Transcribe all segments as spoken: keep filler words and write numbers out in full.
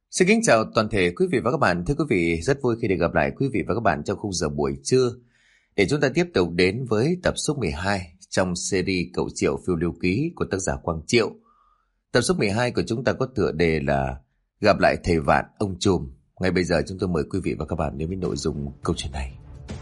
Xin kính chào toàn thể quý vị và các bạn. Thưa quý vị, rất vui khi được gặp lại quý vị và các bạn trong khung giờ buổi trưa để chúng ta tiếp tục đến với tập số mười hai trong series Cậu Triệu phiêu lưu ký của tác giả Quang Triệu. Tập số mười hai của chúng ta có tựa đề là Gặp lại thầy Vạn ông Trùm. Ngay bây giờ chúng tôi mời quý vị và các bạn đến với nội dung câu chuyện này.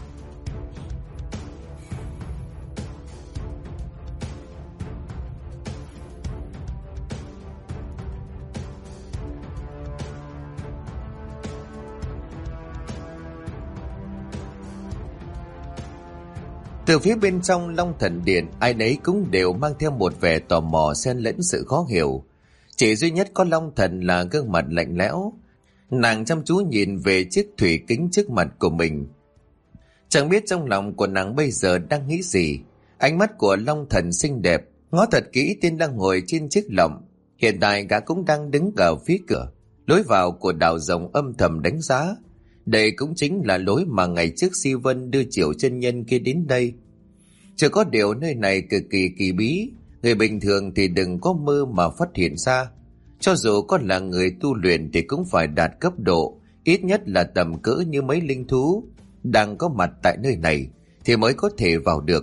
Từ phía bên trong Long Thần Điện, ai nấy cũng đều mang theo một vẻ tò mò xen lẫn sự khó hiểu. Chỉ duy nhất có Long Thần là gương mặt lạnh lẽo. Nàng chăm chú nhìn về chiếc thủy kính trước mặt của mình. Chẳng biết trong lòng của nàng bây giờ đang nghĩ gì. Ánh mắt của Long Thần xinh đẹp, ngó thật kỹ tên đang ngồi trên chiếc lọng. Hiện tại gã cũng đang đứng ở phía cửa, lối vào của đảo rồng âm thầm đánh giá. Đây cũng chính là lối mà ngày trước Si Vân đưa Triệu chân nhân kia đến đây. Chỉ có điều nơi này cực kỳ kỳ bí, người bình thường thì đừng có mơ mà phát hiện ra. Cho dù có là người tu luyện thì cũng phải đạt cấp độ, ít nhất là tầm cỡ như mấy linh thú đang có mặt tại nơi này thì mới có thể vào được.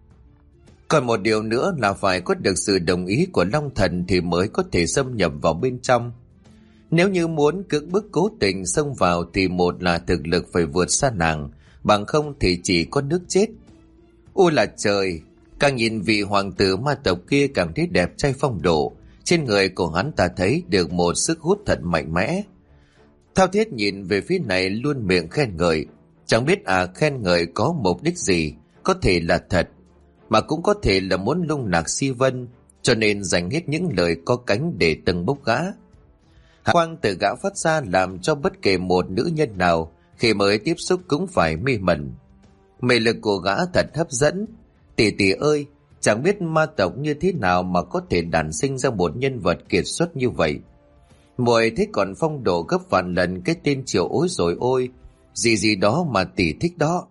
Còn một điều nữa là phải có được sự đồng ý của Long Thần thì mới có thể xâm nhập vào bên trong. Nếu như muốn cưỡng bức cố tình xông vào thì một là thực lực phải vượt xa nàng, bằng không thì chỉ có nước chết. Ôi là trời, càng nhìn vị hoàng tử ma tộc kia càng thấy đẹp trai phong độ, trên người của hắn ta thấy được một sức hút thật mạnh mẽ. Thao Thiết nhìn về phía này luôn miệng khen ngợi, chẳng biết à khen ngợi có mục đích gì, có thể là thật, mà cũng có thể là muốn lung lạc Si Vân, cho nên dành hết những lời có cánh để tầng bốc gã. Quang từ gã phát ra làm cho bất kể một nữ nhân nào khi mới tiếp xúc cũng phải mê mẩn. Mê lực của gã thật hấp dẫn. Tỷ tỷ ơi, chẳng biết ma tộc như thế nào mà có thể đản sinh ra một nhân vật kiệt xuất như vậy. Muội thấy còn phong độ gấp vạn lần cái tên Triệu ối rồi ôi, gì gì đó mà tỷ thích đó.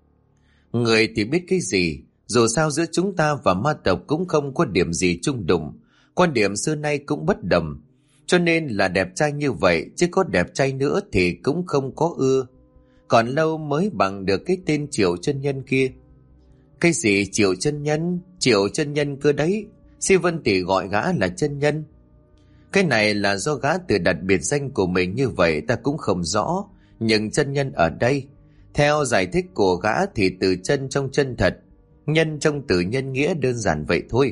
Người thì biết cái gì, dù sao giữa chúng ta và ma tộc cũng không có điểm gì chung đụng, quan điểm xưa nay cũng bất đồng. Cho nên là đẹp trai như vậy, chứ có đẹp trai nữa thì cũng không có ưa. Còn lâu mới bằng được cái tên Triệu chân nhân kia. Cái gì Triệu chân nhân? Triệu chân nhân cơ đấy. Si Vân tỷ gọi gã là chân nhân. Cái này là do gã tự đặt biệt danh của mình như vậy ta cũng không rõ. Nhưng chân nhân ở đây, theo giải thích của gã thì từ chân trong chân thật, nhân trong từ nhân nghĩa, đơn giản vậy thôi.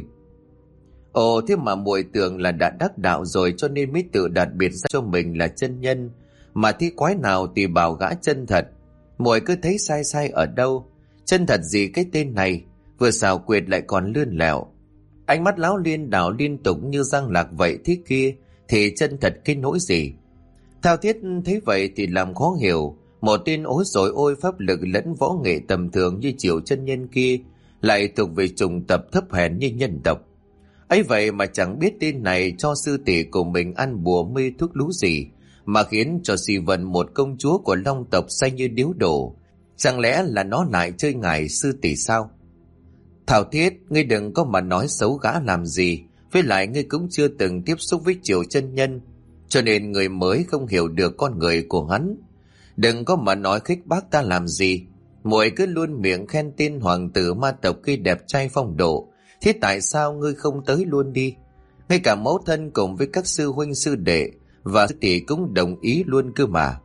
Ồ, thế mà muội tưởng là đã đắc đạo rồi cho nên mới tự đặt biệt danh cho mình là chân nhân, mà thi quái nào thì bảo gã chân thật. Muội cứ thấy sai sai ở đâu. Chân thật gì cái tên này, vừa xảo quyệt lại còn lươn lẹo. Ánh mắt Lão Liên đảo liên tục như răng lạc vậy thế kia, thì chân thật cái nỗi gì? Thao Thiết thấy vậy thì làm khó hiểu. Một tên ối rồi ôi pháp lực lẫn võ nghệ tầm thường như Triệu chân nhân kia lại thuộc về chủng tập thấp hèn như nhân tộc. Ấy vậy mà chẳng biết tên này cho sư tỷ của mình ăn bùa mê thuốc lú gì mà khiến cho Si Vân, một công chúa của Long tộc, say như điếu đổ. Chẳng lẽ là nó lại chơi ngài sư tỷ sao? Thảo Thiết, ngươi đừng có mà nói xấu gã làm gì, với lại ngươi cũng chưa từng tiếp xúc với Triệu chân nhân, cho nên người mới không hiểu được con người của hắn. Đừng có mà nói khích bác ta làm gì. Muội cứ luôn miệng khen tên hoàng tử ma tộc kia đẹp trai phong độ, thế tại sao ngươi không tới luôn đi? Ngay cả mẫu thân cùng với các sư huynh sư đệ và sư tỷ cũng đồng ý luôn cơ mà.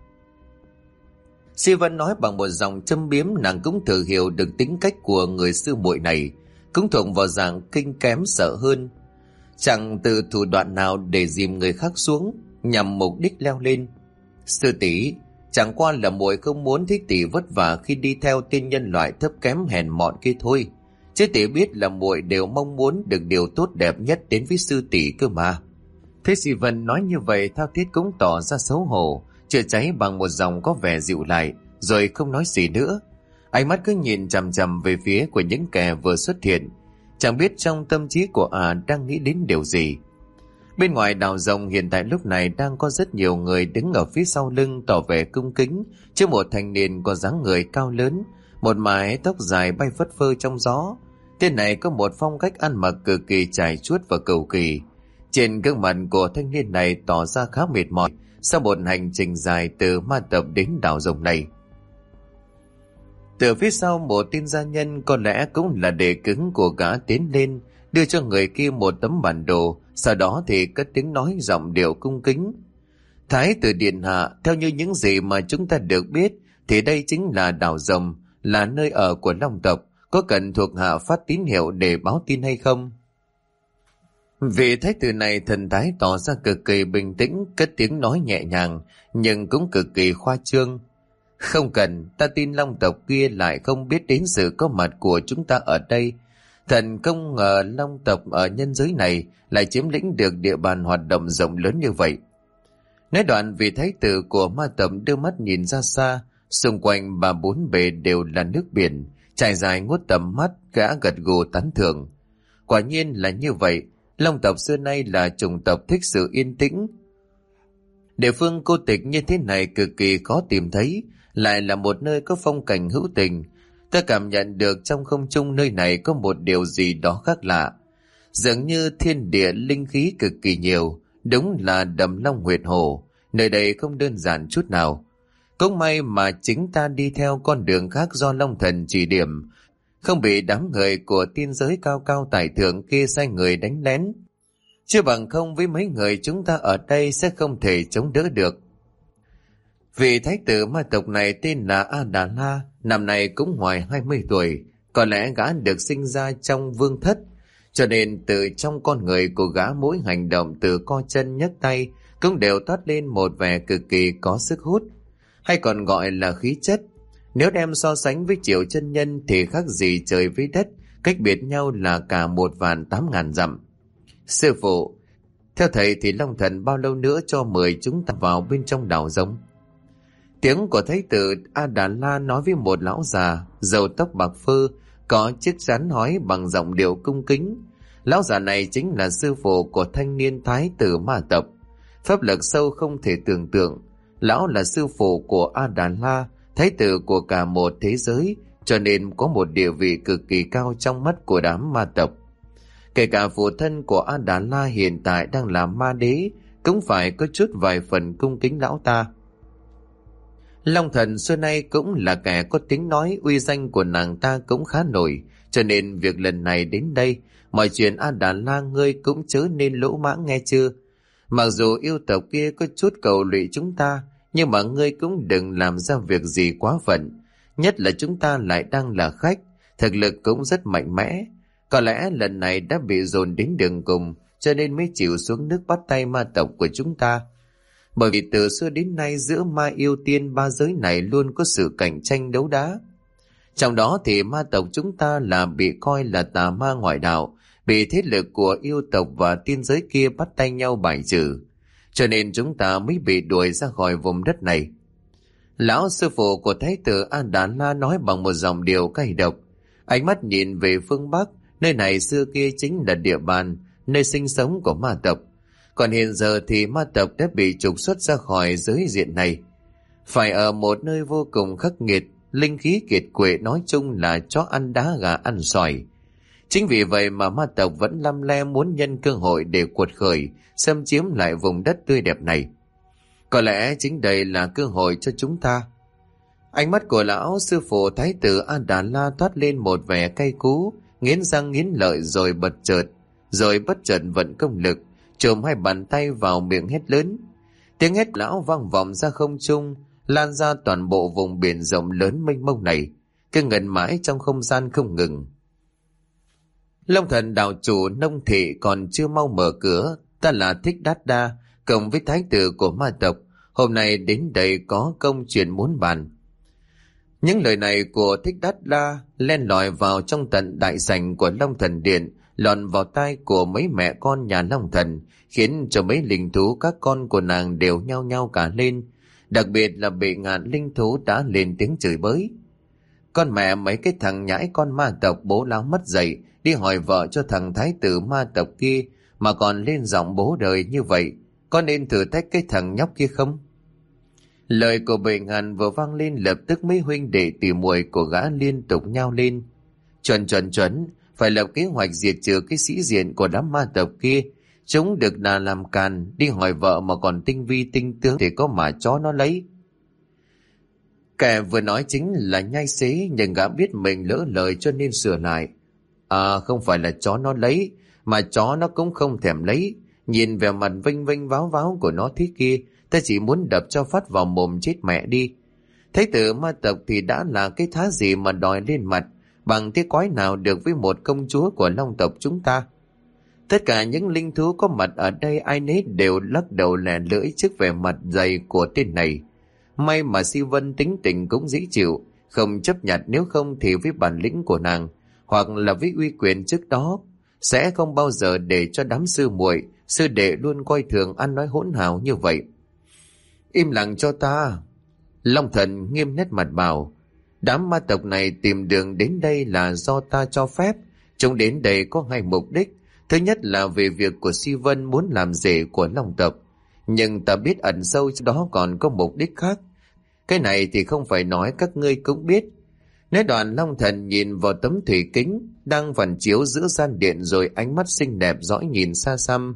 Si Vân nói bằng một giọng châm biếm, nàng cũng thử hiểu được tính cách của người sư muội này, cũng thuộc vào dạng kinh kém sợ hơn. Chẳng từ thủ đoạn nào để dìm người khác xuống, nhằm mục đích leo lên. Sư tỷ, chẳng qua là muội không muốn thấy tỷ vất vả khi đi theo tên nhân loại thấp kém hèn mọn kia thôi. Chứ tỷ biết là muội đều mong muốn được điều tốt đẹp nhất đến với sư tỷ cơ mà. Thế Si Vân nói như vậy, Thao Thiết cũng tỏ ra xấu hổ, chữa cháy bằng một dòng có vẻ dịu lại, rồi không nói gì nữa. Ánh mắt cứ nhìn chằm chằm về phía của những kẻ vừa xuất hiện, chẳng biết trong tâm trí của ả đang nghĩ đến điều gì. Bên ngoài đào rồng hiện tại lúc này đang có rất nhiều người đứng ở phía sau lưng tỏ vẻ cung kính trước một thanh niên có dáng người cao lớn, một mái tóc dài bay phất phơ trong gió. Tên này có một phong cách ăn mặc cực kỳ chải chuốt và cầu kỳ, Trên gương mặt của thanh niên này tỏ ra khá mệt mỏi sau một hành trình dài từ ma tập đến đảo rồng này. Từ phía sau một tên gia nhân, có lẽ cũng là đề cứng của gã, tiến lên đưa cho người kia một tấm bản đồ, sau đó thì cất tiếng nói giọng điệu cung kính. Thái tử điện hạ, theo như những gì mà chúng ta được biết thì đây chính là đảo rồng, là nơi ở của long tộc, có cần thuộc hạ phát tín hiệu để báo tin hay không? Vị thái tử này thần thái tỏ ra cực kỳ bình tĩnh, cất tiếng nói nhẹ nhàng nhưng cũng cực kỳ khoa trương. Không cần, ta tin long tộc kia lại không biết đến sự có mặt của chúng ta ở đây. Thần không ngờ long tộc ở nhân giới này lại chiếm lĩnh được địa bàn hoạt động rộng lớn như vậy. Nói đoạn, vị thái tử của ma tộc đưa mắt nhìn ra xa, xung quanh ba bốn bề đều là nước biển, trải dài ngút tầm mắt, gã gật gù tán thưởng. Quả nhiên là như vậy, long tộc xưa nay là chủng tộc thích sự yên tĩnh. Địa phương cô tịch như thế này cực kỳ khó tìm thấy, lại là một nơi có phong cảnh hữu tình. Ta cảm nhận được trong không trung nơi này có một điều gì đó khác lạ, dường như thiên địa linh khí cực kỳ nhiều. Đúng là đầm long huyệt hồ, nơi đây không đơn giản chút nào. Cũng may mà chính ta đi theo con đường khác do Long Thần chỉ điểm, không bị đám người của tiên giới cao cao tài thượng kia sai người đánh lén. Chứ bằng không với mấy người chúng ta ở đây sẽ không thể chống đỡ được. Vị thái tử ma tộc này tên là A Đà La, năm nay cũng ngoài hai mươi tuổi, có lẽ gã được sinh ra trong vương thất, cho nên từ trong con người của gã mỗi hành động từ co chân nhấc tay cũng đều toát lên một vẻ cực kỳ có sức hút, hay còn gọi là khí chất. Nếu đem so sánh với Triệu chân nhân thì khác gì trời với đất, cách biệt nhau là cả một vạn tám ngàn dặm. Sư phụ, theo thầy thì Long Thần bao lâu nữa cho mời chúng ta vào bên trong đảo rồng? Tiếng của thái tử A Đà La nói với một lão già, râu tóc bạc phơ, có chiếc rắn hói bằng giọng điệu cung kính. Lão già này chính là sư phụ của thanh niên thái tử ma tộc, pháp lực sâu không thể tưởng tượng. Lão là sư phụ của A Đà La, thái tử của cả một thế giới, cho nên có một địa vị cực kỳ cao trong mắt của đám ma tộc. Kể cả phụ thân của A Đà La hiện tại đang là ma đế, cũng phải có chút vài phần cung kính lão ta. Long Thần xưa nay cũng là kẻ có tiếng nói, uy danh của nàng ta cũng khá nổi, cho nên việc lần này đến đây, mọi chuyện A Đà La ngươi cũng chớ nên lỗ mãng nghe chưa. Mặc dù yêu tộc kia có chút cầu lụy chúng ta, nhưng mà ngươi cũng đừng làm ra việc gì quá phận. Nhất là chúng ta lại đang là khách, thực lực cũng rất mạnh mẽ. Có lẽ lần này đã bị dồn đến đường cùng, cho nên mới chịu xuống nước bắt tay ma tộc của chúng ta. Bởi vì từ xưa đến nay giữa ma yêu tiên ba giới này luôn có sự cạnh tranh đấu đá. Trong đó thì ma tộc chúng ta là bị coi là tà ma ngoại đạo, bị thế lực của yêu tộc và tiên giới kia bắt tay nhau bài trừ, cho nên chúng ta mới bị đuổi ra khỏi vùng đất này. Lão sư phụ của thái tử A Đà La nói bằng một giọng điệu cay độc, ánh mắt nhìn về phương Bắc, nơi này xưa kia chính là địa bàn, nơi sinh sống của ma tộc. Còn hiện giờ thì ma tộc đã bị trục xuất ra khỏi giới diện này, phải ở một nơi vô cùng khắc nghiệt, linh khí kiệt quệ, nói chung là chó ăn đá gà ăn xoài. Chính vì vậy mà ma tộc vẫn lăm le muốn nhân cơ hội để cuột khởi, xâm chiếm lại vùng đất tươi đẹp này. Có lẽ chính đây là cơ hội cho chúng ta. Ánh mắt của lão sư phụ thái tử A Đà La toát lên một vẻ cay cú, nghiến răng nghiến lợi rồi bật chợt, rồi bất chợt vận công lực, chồm hai bàn tay vào miệng hét lớn. Tiếng hét lão vang vọng ra không trung, lan ra toàn bộ vùng biển rộng lớn mênh mông này, cứ ngẩn mãi trong không gian không ngừng. Long Thần đạo chủ nông thị còn chưa mau mở cửa, ta là Thích Đát Đa, cộng với thái tử của ma tộc, hôm nay đến đây có công chuyện muốn bàn. Những lời này của Thích Đát Đa len lỏi vào trong tận đại sảnh của Long Thần Điện, lọt vào tai của mấy mẹ con nhà Long Thần, khiến cho mấy linh thú các con của nàng đều nhao nhao cả lên, đặc biệt là Bệ Ngạn linh thú đã lên tiếng chửi bới. Con mẹ mấy cái thằng nhãi con ma tộc, bố láo mất dậy đi hỏi vợ cho thằng thái tử ma tộc kia mà còn lên giọng bố đời như vậy, có nên thử thách cái thằng nhóc kia không? Lời của Bệ Ngạn vừa vang lên, lập tức mấy huynh đệ tỉ muội của gã liên tục nhao lên. Chuẩn chuẩn chuẩn, phải lập kế hoạch diệt trừ cái sĩ diện của đám ma tộc kia, Chúng được đà làm càn, đi hỏi vợ mà còn tinh vi tinh tướng thì có mà chó nó lấy. Kẻ vừa nói chính là nhai xế, nhưng gã biết mình lỡ lời cho nên sửa lại. À, không phải là chó nó lấy, mà chó nó cũng không thèm lấy. Nhìn vẻ mặt vinh vinh váo váo của nó thế kia, ta chỉ muốn đập cho phát vào mồm chết mẹ đi. Thấy tử ma tộc thì đã là cái thá gì mà đòi lên mặt, bằng thế quái nào được với một công chúa của long tộc chúng ta. Tất cả những linh thú có mặt ở đây ai nấy đều lắc đầu lẻ lưỡi trước vẻ mặt dày của tên này. May mà Si Vân tính tình cũng dễ chịu, không chấp nhận, nếu không thì với bản lĩnh của nàng, hoặc là với uy quyền trước đó, sẽ không bao giờ để cho đám sư muội, sư đệ luôn coi thường ăn nói hỗn hào như vậy. Im lặng cho ta. Long Thần nghiêm nét mặt bảo, đám ma tộc này tìm đường đến đây là do ta cho phép. Chúng đến đây có hai mục đích. Thứ nhất là về việc của Si Vân muốn làm rể của Long tộc, nhưng ta biết ẩn sâu đó còn có mục đích khác. Cái này thì không phải nói, các ngươi cũng biết. Nói đoạn, Long Thần nhìn vào tấm thủy kính đang phản chiếu giữa gian điện, rồi ánh mắt xinh đẹp dõi nhìn xa xăm.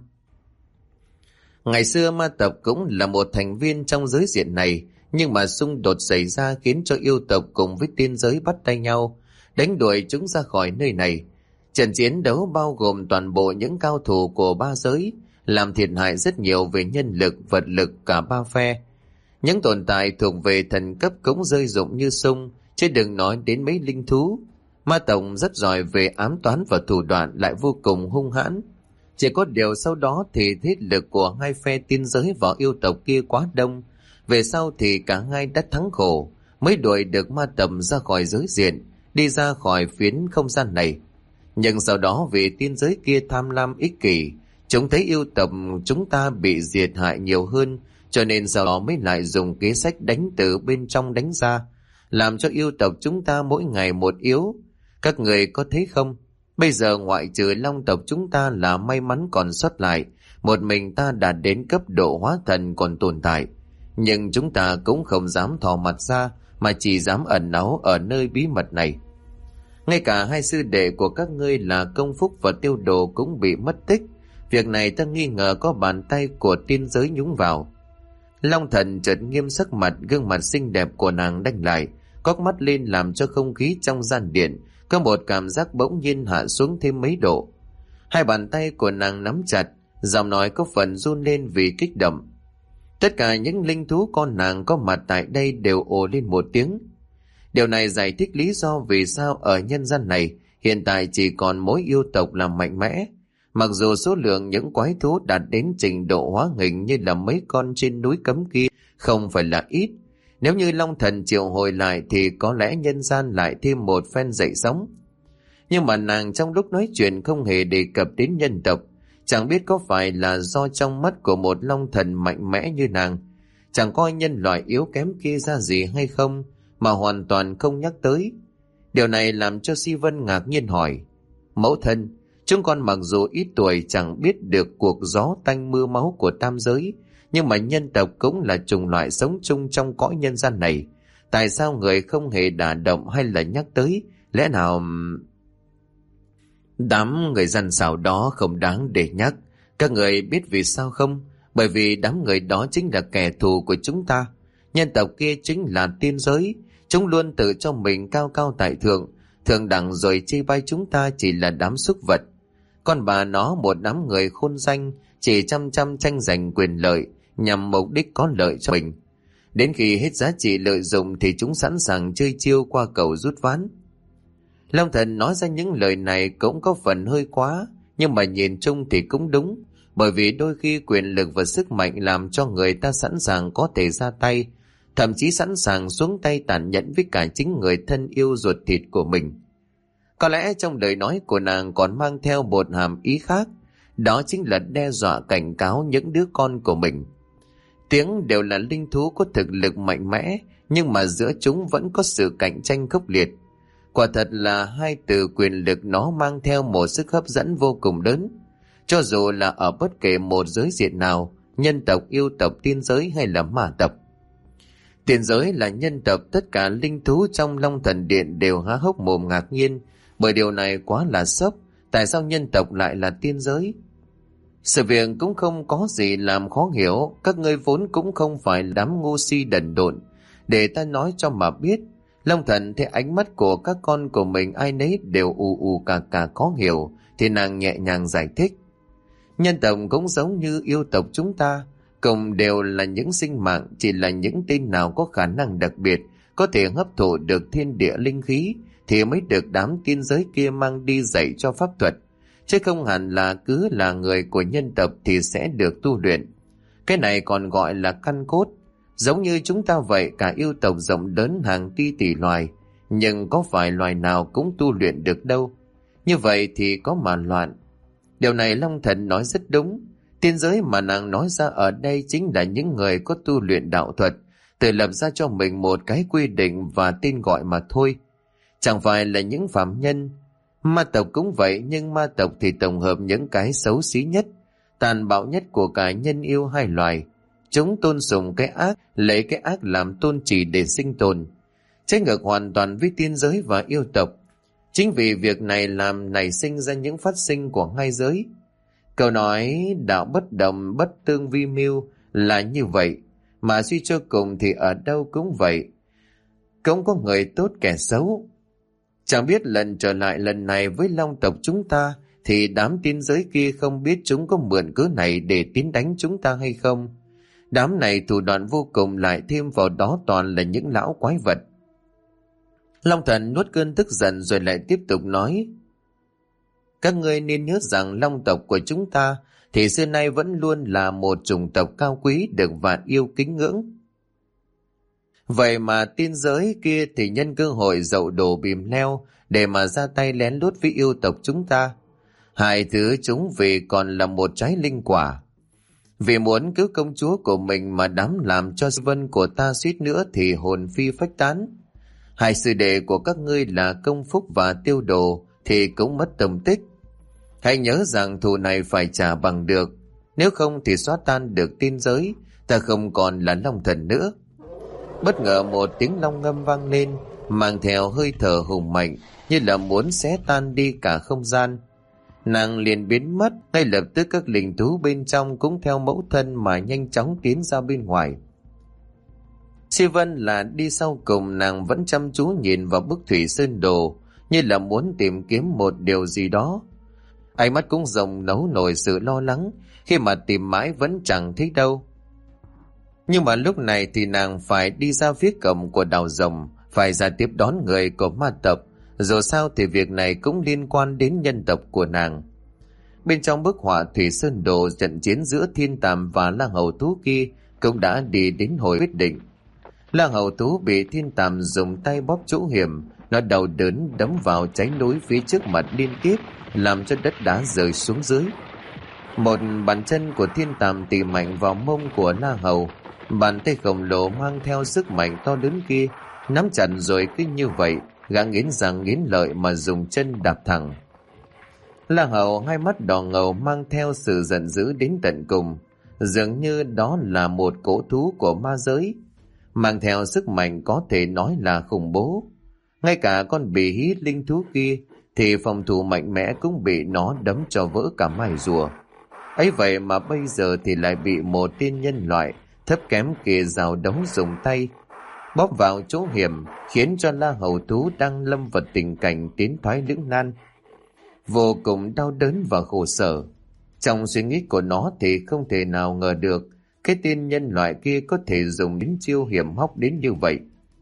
Ngày xưa ma tộc cũng là một thành viên trong giới diện này, nhưng mà xung đột xảy ra khiến cho yêu tộc cùng với tiên giới bắt tay nhau, đánh đuổi chúng ra khỏi nơi này. Trận chiến đấu bao gồm toàn bộ những cao thủ của ba giới, làm thiệt hại rất nhiều về nhân lực, vật lực cả ba phe. Những tồn tại thuộc về thần cấp cũng rơi rụng như sung, chứ đừng nói đến mấy linh thú. Ma tộc rất giỏi về ám toán và thủ đoạn, lại vô cùng hung hãn. Chỉ có điều sau đó thì thế lực của hai phe tiên giới và yêu tộc kia quá đông. Về sau thì cả hai đã thắng khổ, mới đuổi được ma tộc ra khỏi giới diện, đi ra khỏi phiến không gian này. Nhưng sau đó vì tiên giới kia tham lam ích kỷ, chúng thấy yêu tộc chúng ta bị diệt hại nhiều hơn, cho nên sau đó mới lại dùng kế sách đánh từ bên trong đánh ra, làm cho yêu tộc chúng ta mỗi ngày một yếu. Các người có thấy không? Bây giờ ngoại trừ long tộc chúng ta là may mắn còn sót lại, một mình ta đã đến cấp độ hóa thần còn tồn tại. Nhưng chúng ta cũng không dám thò mặt ra, mà chỉ dám ẩn náu ở nơi bí mật này. Ngay cả hai sư đệ của các ngươi là Công Phúc và Tiêu Đồ cũng bị mất tích. Việc này ta nghi ngờ có bàn tay của tiên giới nhúng vào. Long Thần chợt nghiêm sắc mặt, gương mặt xinh đẹp của nàng đanh lại, cóc mắt lên làm cho không khí trong gian điện có một cảm giác bỗng nhiên hạ xuống thêm mấy độ. Hai bàn tay của nàng nắm chặt, giọng nói có phần run lên vì kích động. Tất cả những linh thú con nàng có mặt tại đây đều ồ lên một tiếng. Điều này giải thích lý do vì sao ở nhân gian này hiện tại chỉ còn mỗi yêu tộc là mạnh mẽ. Mặc dù số lượng những quái thú đạt đến trình độ hóa hình như là mấy con trên núi cấm kia không phải là ít. Nếu như Long Thần triệu hồi lại thì có lẽ nhân gian lại thêm một phen dậy sóng. Nhưng mà nàng trong lúc nói chuyện không hề đề cập đến nhân tộc. Chẳng biết có phải là do trong mắt của một Long Thần mạnh mẽ như nàng, chẳng coi nhân loại yếu kém kia ra gì hay không, mà hoàn toàn không nhắc tới. Điều này làm cho Si Vân ngạc nhiên hỏi, mẫu thân, chúng con mặc dù ít tuổi chẳng biết được cuộc gió tanh mưa máu của tam giới, nhưng mà nhân tộc cũng là chủng loại sống chung trong cõi nhân gian này. Tại sao người không hề đả động hay là nhắc tới? Lẽ nào... Đám người dân xảo đó không đáng để nhắc. Các người biết vì sao không? Bởi vì đám người đó chính là kẻ thù của chúng ta. Nhân tộc kia chính là tiên giới. Chúng luôn tự cho mình cao cao tại thượng, thượng đẳng, rồi chê bai chúng ta chỉ là đám súc vật. Con bà nó một đám người khôn danh, chỉ chăm chăm tranh giành quyền lợi, nhằm mục đích có lợi cho mình. Đến khi hết giá trị lợi dụng thì chúng sẵn sàng chơi chiêu qua cầu rút ván. Long Thần nói ra những lời này cũng có phần hơi quá, nhưng mà nhìn chung thì cũng đúng, bởi vì đôi khi quyền lực và sức mạnh làm cho người ta sẵn sàng có thể ra tay, thậm chí sẵn sàng xuống tay tàn nhẫn với cả chính người thân yêu ruột thịt của mình. Có lẽ trong lời nói của nàng còn mang theo một hàm ý khác, đó chính là đe dọa cảnh cáo những đứa con của mình. Tiếng đều là linh thú có thực lực mạnh mẽ, nhưng mà giữa chúng vẫn có sự cạnh tranh khốc liệt. Quả thật là hai từ quyền lực nó mang theo một sức hấp dẫn vô cùng lớn. Cho dù là ở bất kể một giới diện nào, nhân tộc, yêu tộc, tiên giới hay là ma tộc. Tiên giới là nhân tộc, tất cả linh thú trong Long Thần Điện đều há hốc mồm ngạc nhiên, bởi điều này quá là sốc. Tại sao nhân tộc lại là tiên giới? Sự việc cũng không có gì làm khó hiểu, các ngươi vốn cũng không phải đám ngu si đần độn. Để ta nói cho mà biết, Long Thần thấy ánh mắt của các con của mình ai nấy đều ù ù cà cà khó hiểu, thì nàng nhẹ nhàng giải thích. Nhân tộc cũng giống như yêu tộc chúng ta, cùng đều là những sinh mạng, chỉ là những tên nào có khả năng đặc biệt, có thể hấp thụ được thiên địa linh khí, thì mới được đám tiên giới kia mang đi dạy cho pháp thuật. Chứ không hẳn là cứ là người của nhân tộc thì sẽ được tu luyện. Cái này còn gọi là căn cốt. Giống như chúng ta vậy, cả yêu tộc rộng lớn hàng tỷ tỷ loài, nhưng có phải loài nào cũng tu luyện được đâu. Như vậy thì có mà loạn. Điều này Long Thần nói rất đúng. Tiên giới mà nàng nói ra ở đây chính là những người có tu luyện đạo thuật, tự lập ra cho mình một cái quy định và tên gọi mà thôi. Chẳng phải là những phạm nhân. Ma tộc cũng vậy, nhưng ma tộc thì tổng hợp những cái xấu xí nhất, tàn bạo nhất của cả nhân yêu hai loài. Chúng tôn sùng cái ác, lấy cái ác làm tôn chỉ để sinh tồn, trái ngược hoàn toàn với tiên giới và yêu tộc. Chính vì việc này làm nảy sinh ra những phát sinh của hai giới. Câu nói đạo bất đồng bất tương vi mưu là như vậy, mà suy cho cùng thì ở đâu cũng vậy. Cũng có người tốt kẻ xấu. Chẳng biết lần trở lại lần này với long tộc chúng ta, thì đám tiên giới kia không biết chúng có mượn cớ này để tiến đánh chúng ta hay không. Đám này thủ đoạn vô cùng, lại thêm vào đó toàn là những lão quái vật. Long Thần nuốt cơn tức giận rồi lại tiếp tục nói. Các ngươi nên nhớ rằng long tộc của chúng ta thì xưa nay vẫn luôn là một chủng tộc cao quý, được vạn yêu kính ngưỡng. Vậy mà tiên giới kia thì nhân cơ hội dậu đổ bìm leo để mà ra tay lén lút với yêu tộc chúng ta. Hai thứ chúng vì còn là một trái linh quả. Vì muốn cứu công chúa của mình mà đám làm cho vân của ta suýt nữa thì hồn phi phách tán. Hai sư đệ của các ngươi là Công Phúc và Tiêu Đồ thì cũng mất tâm tích. Hãy nhớ rằng thù này phải trả bằng được, nếu không thì xóa tan được tiên giới, ta không còn là Long Thần nữa. Bất ngờ một tiếng long ngâm vang lên, mang theo hơi thở hùng mạnh, như là muốn xé tan đi cả không gian. Nàng liền biến mất, ngay lập tức các linh thú bên trong cũng theo mẫu thân mà nhanh chóng tiến ra bên ngoài. Si Vân là đi sau cùng, nàng vẫn chăm chú nhìn vào bức thủy sơn đồ, như là muốn tìm kiếm một điều gì đó. Ánh mắt cũng rồng nấu nổi sự lo lắng, khi mà tìm mãi vẫn chẳng thấy đâu. Nhưng mà lúc này thì nàng phải đi ra phía cổng của đảo rồng, phải ra tiếp đón người của ma tộc. Dù sao thì việc này cũng liên quan đến nhân tộc của nàng. Bên trong bức họa thủy sơn đồ, trận chiến giữa thiên tàm và lang hầu thú kia cũng đã đi đến hồi quyết định. Lang hầu thú bị thiên tàm dùng tay bóp chỗ hiểm, nó đau đớn đấm vào trái núi phía trước mặt liên tiếp, làm cho đất đá rơi xuống dưới. Một bàn chân của thiên tàm tì mạnh vào mông của lang hầu, bàn tay khổng lồ mang theo sức mạnh to lớn kia nắm chặt, rồi cứ như vậy gã nghiến răng nghiến lợi mà dùng chân đạp thẳng. Lang hầu hai mắt đỏ ngầu mang theo sự giận dữ đến tận cùng, dường như đó là một cỗ thú của ma giới, mang theo sức mạnh có thể nói là khủng bố. Ngay cả con bì hí linh thú kia thì phòng thủ mạnh mẽ cũng bị nó đấm cho vỡ cả mài rùa. Ấy vậy mà bây giờ thì lại bị một tên nhân loại thấp kém kia rào đấu dùng tay bóp vào chỗ hiểm, khiến cho La Hầu thú đang lâm vào tình cảnh tiến thoái lưỡng nan, vô cùng đau đớn và khổ sở. Trong suy nghĩ của nó thì không thể nào ngờ được cái tên nhân loại kia có thể dùng đến chiêu hiểm hóc đến như vậy.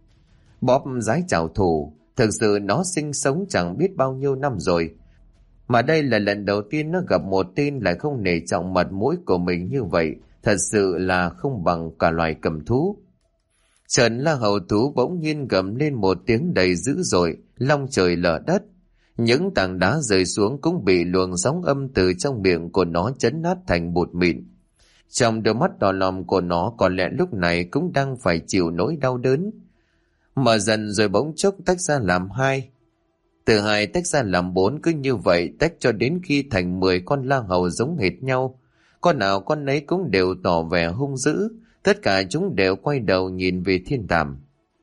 Bóp giái trảo thủ, thực sự nó sinh sống chẳng biết bao nhiêu năm rồi, mà đây là lần đầu tiên nó gặp một tên lại không nể trọng mặt mũi của mình như vậy, thật sự là không bằng cả loài cầm thú. Trần La Hầu thú bỗng nhiên gầm lên một tiếng đầy dữ dội, long trời lở đất. Những tảng đá rơi xuống cũng bị luồng sóng âm từ trong miệng của nó chấn nát thành bột mịn. Trong đôi mắt đỏ lòm của nó có lẽ lúc này cũng đang phải chịu nỗi đau đớn. Mở dần rồi bỗng chốc tách ra làm hai. Từ hai tách ra làm bốn, cứ như vậy tách cho đến khi thành mười con la hầu giống hệt nhau. Con nào con nấy cũng đều tỏ vẻ hung dữ, tất cả chúng đều quay đầu nhìn về thiên tàm.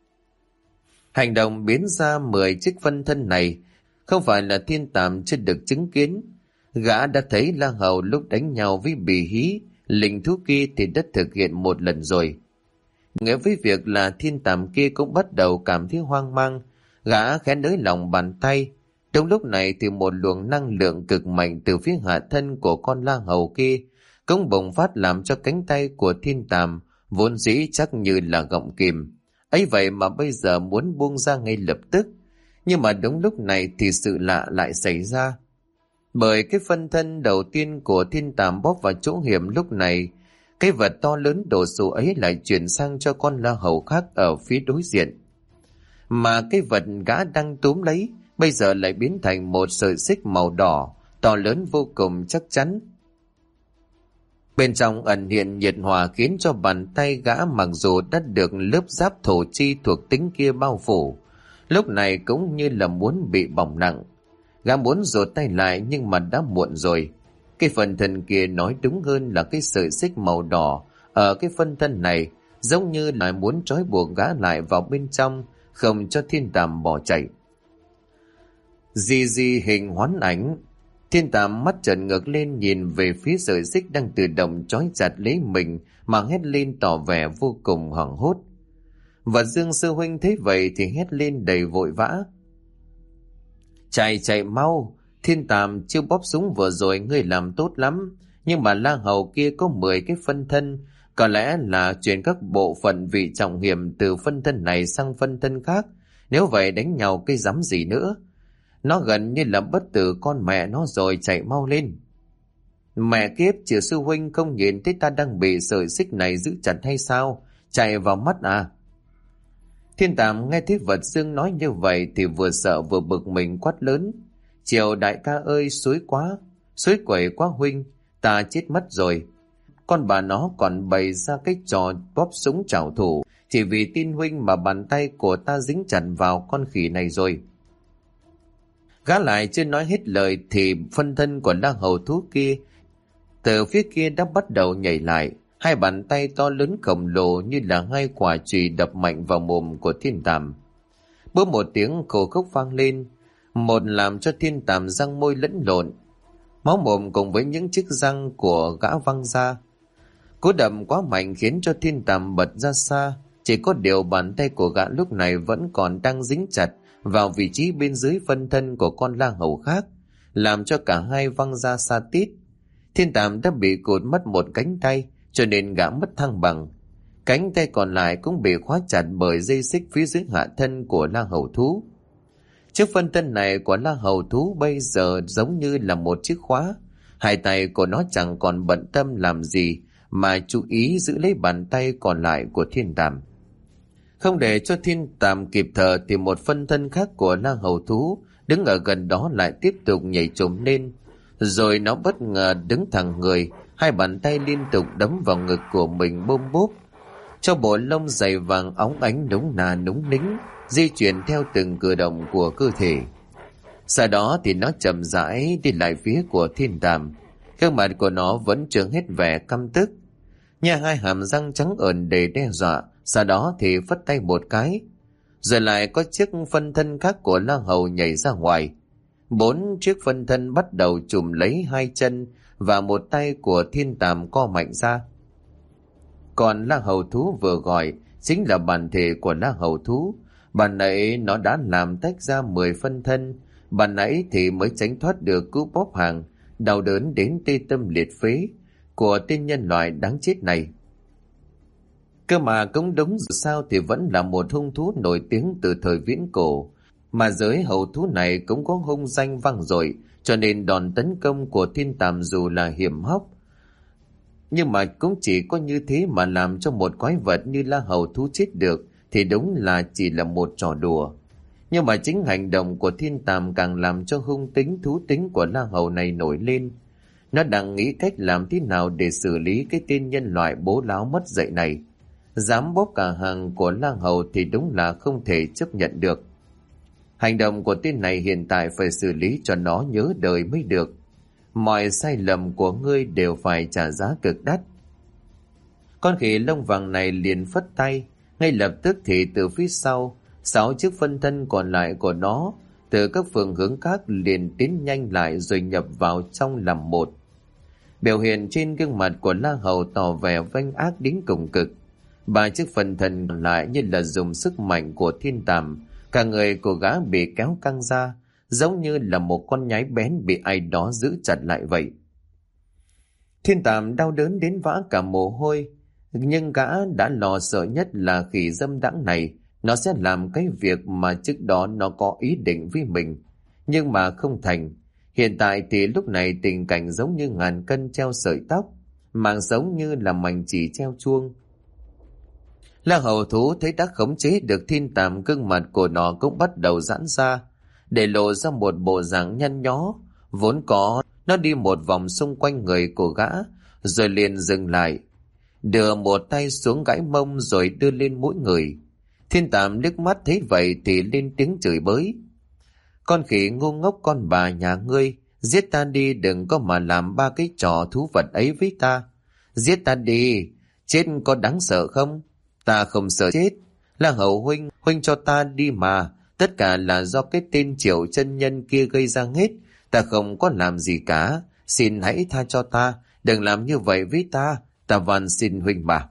Hành động biến ra mười chiếc phân thân này không phải là thiên tàm chưa được chứng kiến, Gã đã thấy La Hầu lúc đánh nhau với bì hí, linh thú kia thì đã thực hiện một lần rồi. Nghĩa với việc là thiên tàm kia cũng bắt đầu cảm thấy hoang mang, gã khẽ nới lòng bàn tay. Trong lúc này thì một luồng năng lượng cực mạnh từ phía hạ thân của con La Hầu kia cũng bùng phát, làm cho cánh tay của thiên tàm vốn dĩ chắc như là gọng kìm ấy vậy mà bây giờ muốn buông ra ngay lập tức. Nhưng mà đúng lúc này thì sự lạ lại xảy ra, bởi cái phân thân đầu tiên của thiên tàm bóp vào chỗ hiểm lúc này, cái vật to lớn đồ sộ ấy lại chuyển sang cho con La Hầu khác ở phía đối diện. Mà cái vật gã đang túm lấy bây giờ lại biến thành một sợi xích màu đỏ, to lớn vô cùng chắc chắn. Bên trong ẩn hiện nhiệt hỏa khiến cho bàn tay gã mặc dù đã được lớp giáp thổ chi thuộc tính kia bao phủ, lúc này cũng như là muốn bị bỏng nặng. Gã muốn rụt tay lại nhưng mà đã muộn rồi. Cái phần thân kia, nói đúng hơn là cái sợi xích màu đỏ ở cái phân thân này, giống như là muốn trói buộc gã lại vào bên trong, không cho thiên tàm bỏ chạy. Di di hình hoán ảnh, thiên tàm mắt trợn ngược lên nhìn về phía sợi xích đang tự động trói chặt lấy mình mà hét lên tỏ vẻ vô cùng hoảng hốt. Và Dương sư huynh thấy vậy thì hét lên đầy vội vã: Chạy chạy mau, thiên tàm chiêu bóp súng vừa rồi ngươi làm tốt lắm, nhưng mà La Hầu kia có mười cái phân thân, có lẽ là chuyển các bộ phận vị trọng hiểm từ phân thân này sang phân thân khác, nếu vậy đánh nhau cái dám gì nữa. Nó gần như là bất tử con mẹ nó rồi, chạy mau lên. Mẹ kiếp, Triệu sư huynh không nhìn thấy ta đang bị sợi xích này giữ chặt hay sao? Chạy vào mắt à? Thiên tàm nghe thấy vật Dương nói như vậy thì vừa sợ vừa bực mình quát lớn: Triệu đại ca ơi, xối quá, xối quẩy quá huynh, ta chết mất rồi. Con bà nó còn bày ra cái trò bóp súng trảo thủ, chỉ vì tin huynh mà bàn tay của ta dính chặt vào con khỉ này rồi. Gã lại chưa nói hết lời thì phân thân của La Hầu thú kia từ phía kia đã bắt đầu nhảy lại, hai bàn tay to lớn khổng lồ như là hai quả chùy đập mạnh vào mồm của thiên tàm. Bữa một tiếng khô khốc vang lên, một làm cho thiên tàm răng môi lẫn lộn, máu mồm cùng với những chiếc răng của gã văng ra. Cú đập quá mạnh khiến cho thiên tàm bật ra xa, chỉ có điều bàn tay của gã lúc này vẫn còn đang dính chặt vào vị trí bên dưới phân thân của con La Hầu khác, làm cho cả hai văng ra xa tít. Thiên tàm đã bị cụt mất một cánh tay, cho nên gã mất thăng bằng. Cánh tay còn lại cũng bị khóa chặt bởi dây xích phía dưới hạ thân của La Hầu thú. Chiếc phân thân này của La Hầu thú bây giờ giống như là một chiếc khóa, hai tay của nó chẳng còn bận tâm làm gì mà chú ý giữ lấy bàn tay còn lại của thiên tàm. Không để cho thiên tàm kịp thở thì một phân thân khác của La Hầu thú đứng ở gần đó lại tiếp tục nhảy trồm lên, rồi nó bất ngờ đứng thẳng người, hai bàn tay liên tục đấm vào ngực của mình bôm bốp, cho bộ lông dày vàng óng ánh núng nà núng nính di chuyển theo từng cử động của cơ thể. Sau đó thì nó chậm rãi đi lại phía của thiên tàm, gương mặt của nó vẫn chưa hết vẻ căm tức, nhà hai hàm răng trắng ẩn để đe dọa. Sau đó thì phất tay một cái, rồi lại có chiếc phân thân khác của La Hầu nhảy ra ngoài. Bốn chiếc phân thân bắt đầu chùm lấy hai chân và một tay của thiên tàm co mạnh ra. Còn La Hầu thú vừa gọi chính là bản thể của La Hầu thú. Bản nãy nó đã làm tách ra mười phân thân, bản nãy thì mới tránh thoát được cú bóp hàng đau đớn đến tê tâm liệt phế của tên nhân loại đáng chết này. Cơ mà cũng đúng, dù sao thì vẫn là một hung thú nổi tiếng từ thời viễn cổ, mà giới hầu thú này cũng có hung danh vang dội, cho nên đòn tấn công của thiên tàm dù là hiểm hóc, nhưng mà cũng chỉ có như thế mà làm cho một quái vật như La Hầu thú chết được thì đúng là chỉ là một trò đùa. Nhưng mà chính hành động của thiên tàm càng làm cho hung tính thú tính của La Hầu này nổi lên. Nó đang nghĩ cách làm thế nào để xử lý cái tên nhân loại bố láo mất dạy này. Dám bóp cả hàng của La Hầu thì đúng là không thể chấp nhận được. Hành động của tên này hiện tại phải xử lý cho nó nhớ đời mới được. Mọi sai lầm của ngươi đều phải trả giá cực đắt. Con khỉ lông vàng này liền phất tay, ngay lập tức thì từ phía sau, sáu chiếc phân thân còn lại của nó từ các phương hướng khác liền tiến nhanh lại rồi nhập vào trong làm một. Biểu hiện trên gương mặt của La Hầu tỏ vẻ vanh ác đến cùng cực. Ba chiếc phần thân còn lại như là dùng sức mạnh của thiên tàm, cả người của gã bị kéo căng ra, giống như là một con nhái bén bị ai đó giữ chặt lại vậy. Thiên tàm đau đớn đến vã cả mồ hôi, nhưng gã đã lo sợ nhất là khỉ dâm đãng này, nó sẽ làm cái việc mà trước đó nó có ý định với mình, nhưng mà không thành. Hiện tại thì lúc này tình cảnh giống như ngàn cân treo sợi tóc, mạng sống như là mảnh chỉ treo chuông. La Hầu thú thấy đã khống chế được thiên tàm, gương mặt của nó cũng bắt đầu giãn ra, để lộ ra một bộ dạng nhăn nhó. Vốn có, nó đi một vòng xung quanh người của gã, rồi liền dừng lại, đưa một tay xuống gãi mông rồi đưa lên mũi người. Thiên tàm liếc mắt thấy vậy thì lên tiếng chửi bới. Con khỉ ngu ngốc con bà nhà ngươi, giết ta đi, đừng có mà làm ba cái trò thú vật ấy với ta. Giết ta đi, chết có đáng sợ không? Ta không sợ chết. La Hầu huynh, huynh cho ta đi mà. Tất cả là do cái tên Triệu chân nhân kia gây ra hết. Ta không có làm gì cả. Xin hãy tha cho ta, đừng làm như vậy với ta. Ta van xin huynh mà.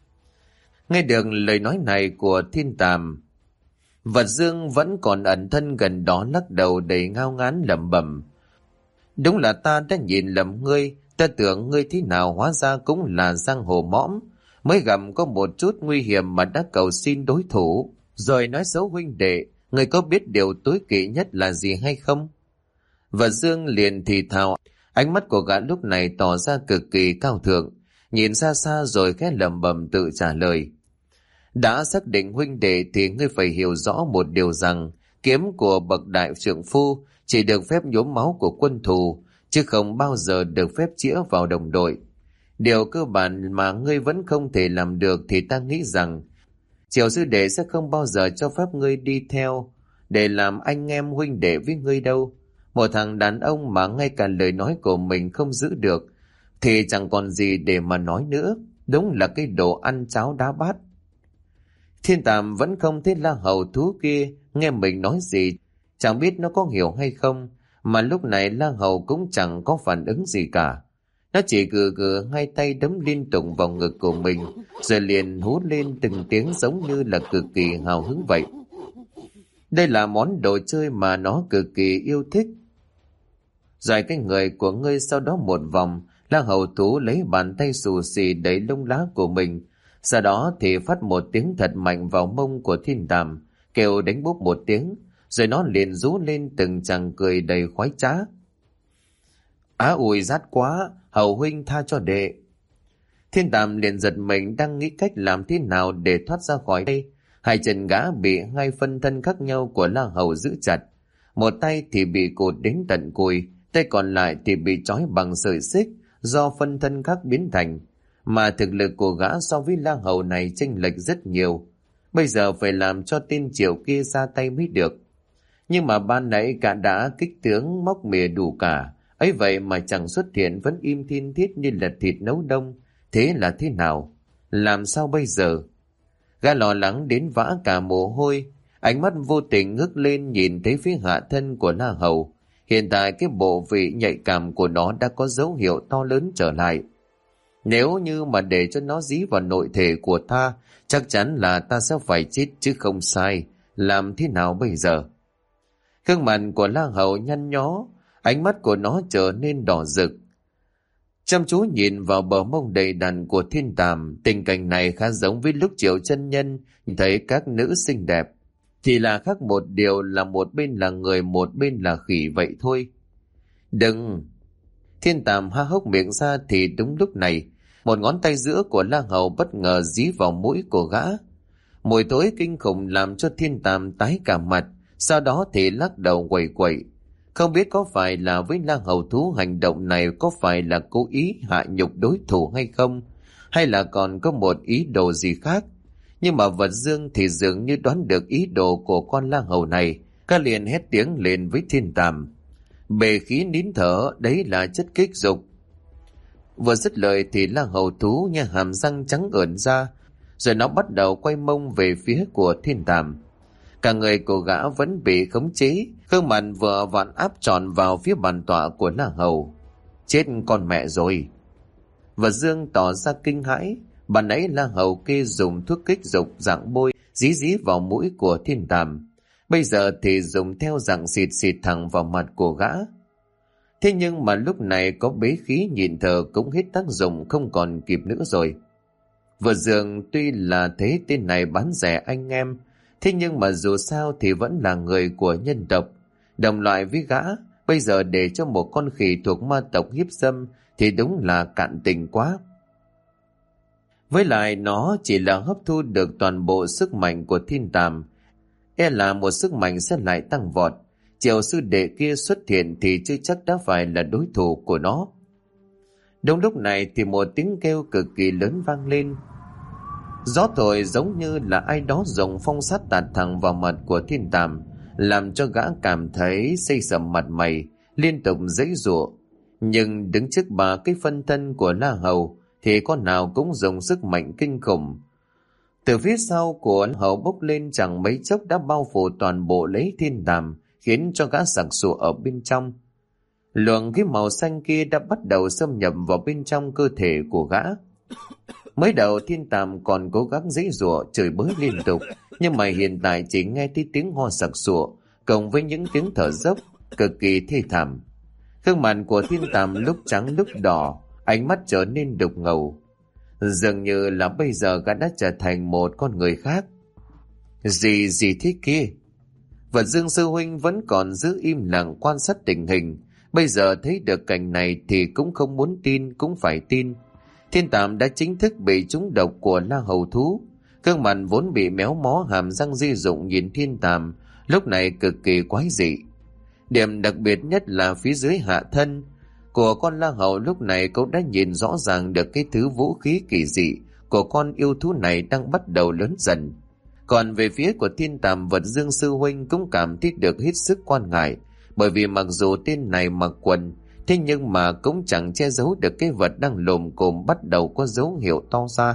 Nghe được lời nói này của thiên tàm, Vật Dương vẫn còn ẩn thân gần đó lắc đầu đầy ngao ngán lẩm bẩm. Đúng là ta đã nhìn lầm ngươi, ta tưởng ngươi thế nào hóa ra cũng là giang hồ mõm, mới gặp có một chút nguy hiểm mà đã cầu xin đối thủ, rồi nói xấu huynh đệ. Ngươi có biết điều tối kỵ nhất là gì hay không? Vật Dương liền thì thào, ánh mắt của gã lúc này tỏ ra cực kỳ cao thượng, nhìn xa xa rồi khẽ lẩm bẩm tự trả lời. Đã xác định huynh đệ thì ngươi phải hiểu rõ một điều rằng kiếm của bậc đại trượng phu chỉ được phép nhuốm máu của quân thù, chứ không bao giờ được phép chĩa vào đồng đội. Điều cơ bản mà ngươi vẫn không thể làm được thì ta nghĩ rằng Triệu sư đệ sẽ không bao giờ cho phép ngươi đi theo để làm anh em huynh đệ với ngươi đâu. Một thằng đàn ông mà ngay cả lời nói của mình không giữ được thì chẳng còn gì để mà nói nữa. Đúng là cái đồ ăn cháo đá bát. Thiên tàm vẫn không thấy La Hầu thú kia nghe mình nói gì, chẳng biết nó có hiểu hay không, mà lúc này La Hầu cũng chẳng có phản ứng gì cả. Nó chỉ gừ gừ hai tay đấm liên tục vào ngực của mình, rồi liền hú lên từng tiếng giống như là cực kỳ hào hứng vậy. Đây là món đồ chơi mà nó cực kỳ yêu thích. Dài cái người của ngươi, sau đó một vòng, La Hầu thú lấy bàn tay xù xì đẩy lông lá của mình, sau đó thì phát một tiếng thật mạnh vào mông của thiên tàm, kêu đánh bốp một tiếng, rồi nó liền rú lên từng tràng cười đầy khoái trá. Á ui rát quá, Hầu huynh tha cho đệ. Thiên tàm liền giật mình đang nghĩ cách làm thế nào để thoát ra khỏi đây. Hai chân gã bị hai phân thân khác nhau của La Hầu giữ chặt, một tay thì bị cột đến tận cùi, tay còn lại thì bị trói bằng sợi xích do phân thân khác biến thành. Mà thực lực của gã so với La Hầu này chênh lệch rất nhiều, bây giờ phải làm cho tên Triệu kia ra tay mới được. Nhưng mà ban nãy gã đã kích tướng móc mìa đủ cả, ấy vậy mà chẳng xuất hiện, vẫn im thiên thiết như là thịt nấu đông. Thế là thế nào? Làm sao bây giờ? Gã lo lắng đến vã cả mồ hôi, ánh mắt vô tình ngước lên nhìn thấy phía hạ thân của La Hầu. Hiện tại cái bộ vị nhạy cảm của nó đã có dấu hiệu to lớn trở lại. Nếu như mà để cho nó dí vào nội thể của ta, chắc chắn là ta sẽ phải chết chứ không sai. Làm thế nào bây giờ? Gương mặt của La Hầu nhăn nhó, ánh mắt của nó trở nên đỏ rực, chăm chú nhìn vào bờ mông đầy đặn của thiên tàm. Tình cảnh này khá giống với lúc Triệu chân nhân thấy các nữ xinh đẹp, chỉ là khác một điều là một bên là người, một bên là khỉ vậy thôi. Đừng! Thiên tàm há hốc miệng ra thì đúng lúc này, một ngón tay giữa của La Hầu bất ngờ dí vào mũi của gã. Mùi thối kinh khủng làm cho thiên tàm tái cả mặt, sau đó thì lắc đầu quẩy quẩy. Không biết có phải là với La Hầu thú hành động này có phải là cố ý hạ nhục đối thủ hay không, hay là còn có một ý đồ gì khác. Nhưng mà Vật Dương thì dường như đoán được ý đồ của con La Hầu này, ca liền hét tiếng lên với thiên tàm. Bề khí nín thở, đấy là chất kích dục. Vừa dứt lời thì La Hầu thú nha hàm răng trắng ởn ra, rồi nó bắt đầu quay mông về phía của thiên tàm. Cả người của gã vẫn bị khống chế, gương mặt vừa vặn áp tròn vào phía bàn tọa của La Hầu. Chết con mẹ rồi! Và Dương tỏ ra kinh hãi. Bạn ấy La Hầu kia dùng thuốc kích dục dạng bôi dí dí vào mũi của Thiên Tàm, bây giờ thì dùng theo dạng xịt xịt thẳng vào mặt của gã. Thế nhưng mà lúc này có bế khí nhịn thở cũng hết tác dụng, không còn kịp nữa rồi. Vừa Dương tuy là thế tên này bán rẻ anh em, thế nhưng mà dù sao thì vẫn là người của nhân tộc, đồng loại với gã. Bây giờ để cho một con khỉ thuộc ma tộc hiếp dâm thì đúng là cạn tình quá. Với lại nó chỉ là hấp thu được toàn bộ sức mạnh của Thiên Tàm, e là một sức mạnh sẽ lại tăng vọt. Triệu sư đệ kia xuất hiện thì chưa chắc đã phải là đối thủ của nó. Đúng lúc này thì một tiếng kêu cực kỳ lớn vang lên. Gió thổi giống như là ai đó dùng phong sát tạt thẳng vào mặt của Thiên Tàm, làm cho gã cảm thấy xây sầm mặt mày, liên tục giãy giụa. Nhưng đứng trước ba cái phân thân của La Hầu thì con nào cũng dùng sức mạnh kinh khủng. Từ phía sau của Hầu bốc lên chẳng mấy chốc đã bao phủ toàn bộ lấy Thiên Tàm, khiến cho gã sặc sụa ở bên trong. Luồng khí màu xanh kia đã bắt đầu xâm nhập vào bên trong cơ thể của gã. Mới đầu Thiên Tàm còn cố gắng giãy giụa chửi bới liên tục, nhưng mà hiện tại chỉ nghe thấy tiếng ho sặc sụa cộng với những tiếng thở dốc cực kỳ thê thảm. Gương mặt của Thiên Tàm lúc trắng lúc đỏ, ánh mắt trở nên đục ngầu, dường như là bây giờ gã đã trở thành một con người khác. Gì gì thế kia? Vật Dương sư huynh vẫn còn giữ im lặng quan sát tình hình, bây giờ thấy được cảnh này thì cũng không muốn tin cũng phải tin. Thiên Tàm đã chính thức bị trúng độc của La Hầu thú. Gương mặt vốn bị méo mó hàm răng di dụng nhìn Thiên Tàm lúc này cực kỳ quái dị. Điểm đặc biệt nhất là phía dưới hạ thân của con La Hầu lúc này cũng đã nhìn rõ ràng được cái thứ vũ khí kỳ dị của con yêu thú này đang bắt đầu lớn dần. Còn về phía của Thiên Tàm, Vật Dương sư huynh cũng cảm thấy được hết sức quan ngại, bởi vì mặc dù tên này mặc quần, thế nhưng mà cũng chẳng che giấu được cái vật đang lồm cồm bắt đầu có dấu hiệu to ra.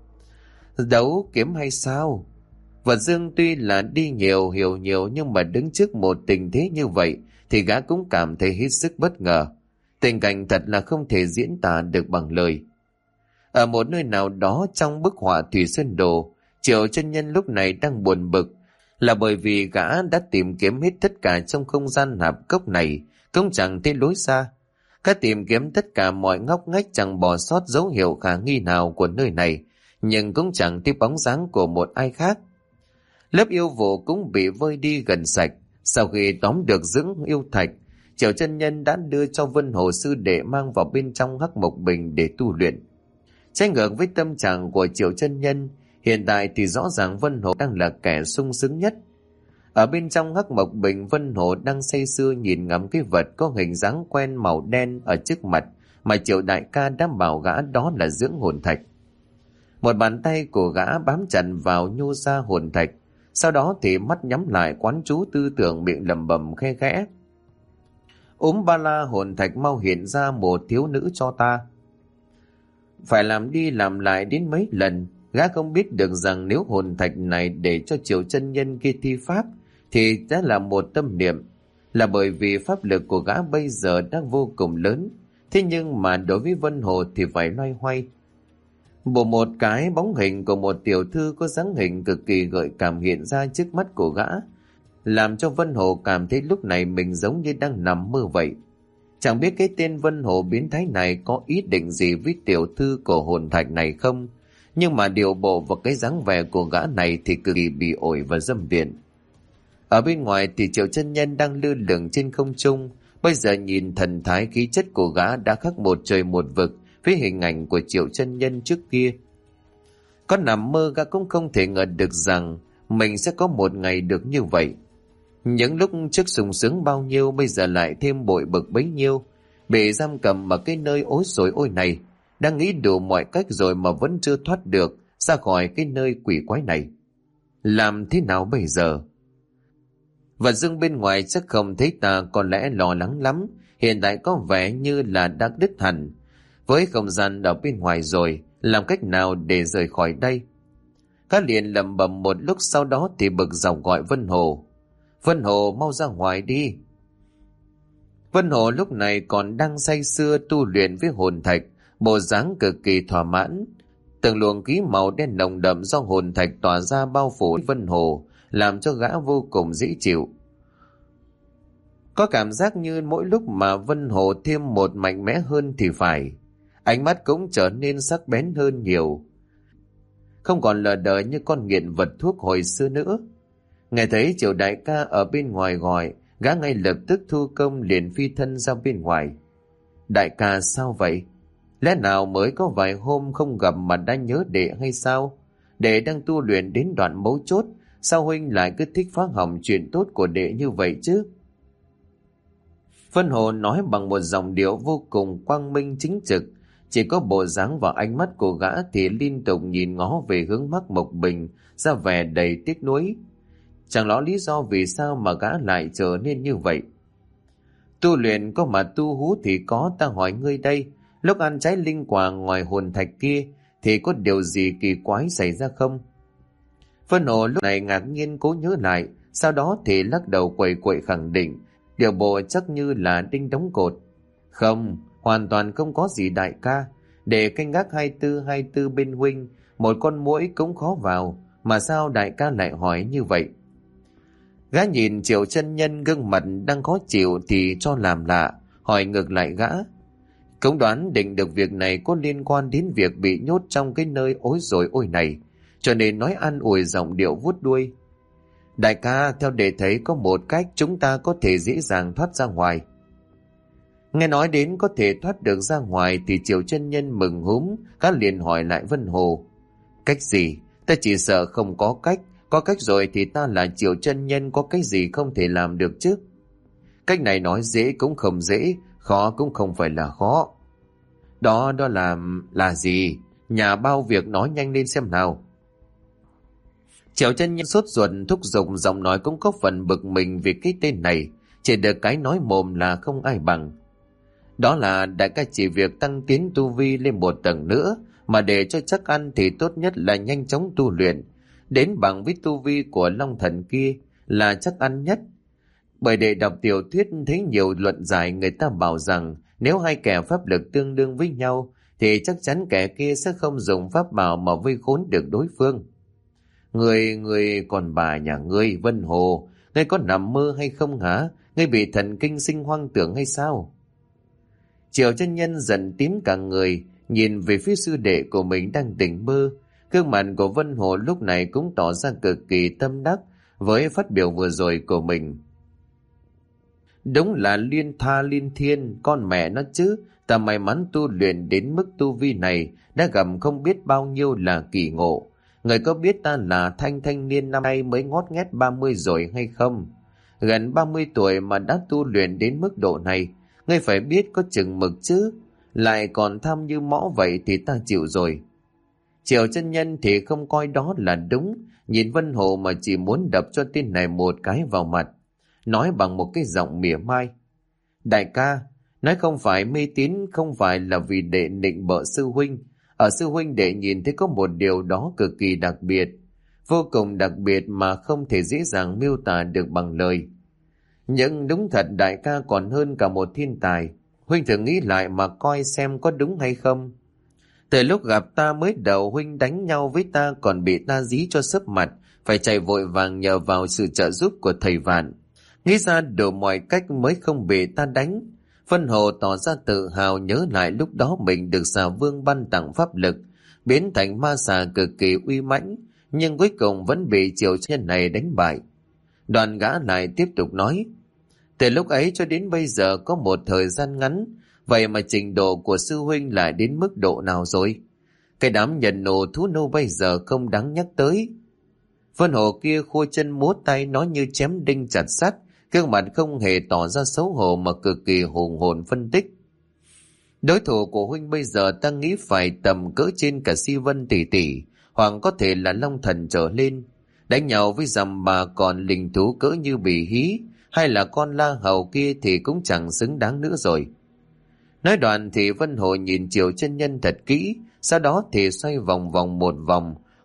Đấu kiếm hay sao? Vật Dương tuy là đi nhiều hiểu nhiều, nhưng mà đứng trước một tình thế như vậy thì gã cũng cảm thấy hết sức bất ngờ. Tình cảnh thật là không thể diễn tả được bằng lời. Ở một nơi nào đó trong bức họa Thủy Sơn Đồ, Triệu chân nhân lúc này đang buồn bực, là bởi vì gã đã tìm kiếm hết tất cả trong không gian hạp cốc này, cũng chẳng thấy lối ra. Gã tìm kiếm tất cả mọi ngóc ngách, chẳng bỏ sót dấu hiệu khả nghi nào của nơi này, nhưng cũng chẳng thấy bóng dáng của một ai khác. Lớp yêu vụ cũng bị vơi đi gần sạch. Sau khi tóm được dưỡng yêu thạch, Triệu chân nhân đã đưa cho Vân Hồ sư đệ mang vào bên trong Hắc Mộc Bình để tu luyện. Trái ngược với tâm trạng của Triệu chân nhân, hiện tại thì rõ ràng Vân Hồ đang là kẻ sung sướng nhất. Ở bên trong Hắc Mộc Bình, Vân Hồ đang say sưa nhìn ngắm cái vật có hình dáng quen màu đen ở trước mặt mà Triệu đại ca đã bảo gã đó là dưỡng hồn thạch. Một bàn tay của gã bám chặt vào nhô ra hồn thạch, sau đó thì mắt nhắm lại quán chú tư tưởng, miệng lẩm bẩm khe khẽ: Úm ba la hồn thạch mau hiện ra một thiếu nữ cho ta. Phải làm đi làm lại đến mấy lần, gã không biết được rằng nếu hồn thạch này để cho Triệu chân nhân kia thi pháp thì đã là một tâm niệm, là bởi vì pháp lực của gã bây giờ đang vô cùng lớn. Thế nhưng mà đối với Vân Hồ thì phải loay hoay. Bộ một cái bóng hình của một tiểu thư có dáng hình cực kỳ gợi cảm hiện ra trước mắt của gã, làm cho Vân Hồ cảm thấy lúc này mình giống như đang nằm mơ vậy. Chẳng biết cái tên Vân Hồ biến thái này có ý định gì với tiểu thư của hồn thạch này không, nhưng mà điều bộ và cái dáng vẻ của gã này thì cực kỳ bị ổi và dâm tiện. Ở bên ngoài thì Triệu chân nhân đang lơ lửng trên không trung, bây giờ nhìn thần thái khí chất của gã đã khác một trời một vực với hình ảnh của Triệu chân nhân trước kia. Có nằm mơ gã cũng không thể ngờ được rằng mình sẽ có một ngày được như vậy. Những lúc trước sung sướng bao nhiêu, bây giờ lại thêm bội bực bấy nhiêu. Bị giam cầm ở cái nơi ối xối ôi này, đang nghĩ đủ mọi cách rồi mà vẫn chưa thoát được ra khỏi cái nơi quỷ quái này. Làm thế nào bây giờ? Và Dương bên ngoài chắc không thấy ta, có lẽ lo lắng lắm. Hiện tại có vẻ như là đã đứt hẳn với không gian ở bên ngoài rồi, làm cách nào để rời khỏi đây? Gã liền lẩm bẩm một lúc, sau đó thì bực dọc gọi Vân Hồ. Vân Hồ, mau ra ngoài đi. Vân Hồ lúc này còn đang say sưa tu luyện với hồn thạch, bộ dáng cực kỳ thỏa mãn. Từng luồng khí màu đen nồng đậm do hồn thạch tỏa ra bao phủ Vân Hồ, làm cho gã vô cùng dễ chịu. Có cảm giác như mỗi lúc mà Vân Hồ thêm một mạnh mẽ hơn thì phải. Ánh mắt cũng trở nên sắc bén hơn nhiều, không còn lờ đờ như con nghiện vật thuốc hồi xưa nữa. Nghe thấy Triệu đại ca ở bên ngoài gọi, gã ngay lập tức thu công liền phi thân ra bên ngoài. Đại ca sao vậy? Lẽ nào mới có vài hôm không gặp mà đã nhớ đệ hay sao? Đệ đang tu luyện đến đoạn mấu chốt, sao huynh lại cứ thích phá hỏng chuyện tốt của đệ như vậy chứ? Vân Hồ nói bằng một giọng điệu vô cùng quang minh chính trực, chỉ có bộ dáng và ánh mắt của gã thì liên tục nhìn ngó về hướng Mác Mộc Bình, ra vẻ đầy tiếc nuối. Chẳng rõ lý do vì sao mà gã lại trở nên như vậy. Tu luyện có mà tu hú thì có, ta hỏi ngươi đây, lúc ăn trái linh quả ngoài hồn thạch kia thì có điều gì kỳ quái xảy ra không? Vân Hồ lúc này ngạc nhiên cố nhớ lại, sau đó thì lắc đầu quậy quậy khẳng định, điều bộ chắc như là đinh đóng cột. Không, hoàn toàn không có gì đại ca, để canh gác hai mươi tư hai mươi tư bên huynh, một con muỗi cũng khó vào, mà sao đại ca lại hỏi như vậy? Gã nhìn Triệu chân nhân gương mặt đang khó chịu thì cho làm lạ, hỏi ngược lại gã. Cũng đoán định được việc này có liên quan đến việc bị nhốt trong cái nơi ối rồi ôi này, cho nên nói ăn ủi giọng điệu vuốt đuôi. Đại ca, theo đệ thấy có một cách chúng ta có thể dễ dàng thoát ra ngoài. Nghe nói đến có thể thoát được ra ngoài thì Triệu chân nhân mừng húm, gã liền hỏi lại Vân Hồ. Cách gì? Ta chỉ sợ không có cách, có cách rồi thì ta là Triệu chân nhân có cái gì không thể làm được chứ? Cách này nói dễ cũng không dễ, khó cũng không phải là khó. Đó, đó là... là gì? Nhà bao việc nói nhanh lên xem nào. Triệu chân nhân sốt ruột thúc giục, giọng nói cũng có phần bực mình vì cái tên này, chỉ được cái nói mồm là không ai bằng. Đó là đại ca chỉ việc tăng tiến tu vi lên một tầng nữa, mà để cho chắc ăn thì tốt nhất là nhanh chóng tu luyện, đến bằng với tu vi của Long Thần kia là chắc ăn nhất. Bởi để đọc tiểu thuyết thấy nhiều luận giải, người ta bảo rằng nếu hai kẻ pháp lực tương đương với nhau thì chắc chắn kẻ kia sẽ không dùng pháp bảo mà vây khốn được đối phương. Người, người còn bà nhà ngươi, Vân Hồ, ngươi có nằm mơ hay không hả? Ngươi bị thần kinh sinh hoang tưởng hay sao? Triệu chân nhân dần tím cả người, nhìn về phía sư đệ của mình đang tỉnh mơ. Gương mặt của Vân Hồ lúc này cũng tỏ ra cực kỳ tâm đắc với phát biểu vừa rồi của mình. Đúng là liên tha liên thiên, con mẹ nó chứ, ta may mắn tu luyện đến mức tu vi này, đã gặp không biết bao nhiêu là kỳ ngộ. Người có biết ta là thanh thanh niên năm nay mới ngót nghét ba mươi rồi hay không? Gần ba mươi tuổi mà đã tu luyện đến mức độ này, ngươi phải biết có chừng mực chứ, lại còn tham như mõ vậy thì ta chịu rồi. Triệu chân nhân thì không coi đó là đúng, nhìn Vân Hồ mà chỉ muốn đập cho tên này một cái vào mặt, nói bằng một cái giọng mỉa mai. Đại ca, nói không phải mê tín, không phải là vì đệ nịnh bợ sư huynh. Ở sư huynh đệ nhìn thấy có một điều đó cực kỳ đặc biệt, vô cùng đặc biệt mà không thể dễ dàng miêu tả được bằng lời. Nhưng đúng thật đại ca còn hơn cả một thiên tài. Huynh thử nghĩ lại mà coi xem có đúng hay không. Từ lúc gặp ta mới đầu huynh đánh nhau với ta còn bị ta dí cho sấp mặt, phải chạy vội vàng nhờ vào sự trợ giúp của thầy Vạn. Nghĩ ra đủ mọi cách mới không bị ta đánh. Vân Hồ tỏ ra tự hào nhớ lại lúc đó mình được xà vương ban tặng pháp lực, biến thành ma xà cực kỳ uy mãnh, nhưng cuối cùng vẫn bị Triệu chân nhân này đánh bại. Đoàn gã lại tiếp tục nói, từ lúc ấy cho đến bây giờ có một thời gian ngắn, vậy mà trình độ của sư huynh lại đến mức độ nào rồi? Cái đám nhân nô thú nô bây giờ không đáng nhắc tới. Vân Hồ kia khua chân múa tay nói như chém đinh chặt sắt, gương mặt không hề tỏ ra xấu hổ mà cực kỳ hùng hồn phân tích. Đối thủ của huynh bây giờ ta nghĩ phải tầm cỡ trên cả Si Vân tỷ tỷ, hoặc có thể là Long Thần trở lên. Đánh nhau với dằm bà còn linh thú cỡ như Bỉ Hí hay là con La Hầu kia thì cũng chẳng xứng đáng nữa rồi. Nói đoạn thì Vân Hồ nhìn Triệu chân nhân thật kỹ, sau đó thì xoay vòng vòng một vòng,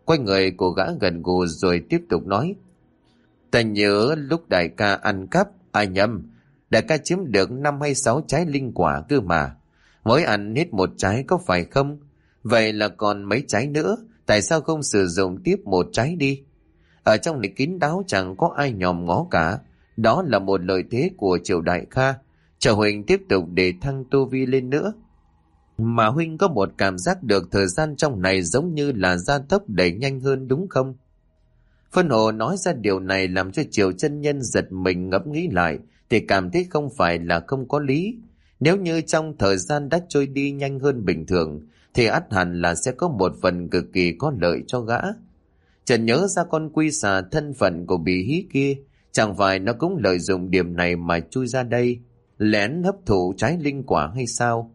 Quay người của gã gần gù rồi tiếp tục nói. Ta nhớ lúc đại ca ăn cắp, ai nhầm, đại ca chiếm được năm hay sáu trái linh quả cơ mà. Mới ăn hết một trái có phải không? Vậy là còn mấy trái nữa, tại sao không sử dụng tiếp một trái đi? Ở trong này kín đáo chẳng có ai nhòm ngó cả. Đó là một lợi thế của Triệu đại ca. Chờ Huỳnh tiếp tục để thăng tu vi lên nữa. Mà Huynh có một cảm giác được thời gian trong này giống như là gia tốc đẩy nhanh hơn đúng không? Phân Hồ nói ra điều này làm cho Triệu chân nhân giật mình, ngẫm nghĩ lại thì cảm thấy không phải là không có lý. Nếu như trong thời gian đã trôi đi nhanh hơn bình thường thì ắt hẳn là sẽ có một phần cực kỳ có lợi cho gã. Trần nhớ ra con quy xà thân phận của bì hí kia, chẳng phải nó cũng lợi dụng điểm này mà chui ra đây, lén hấp thụ trái linh quả hay sao?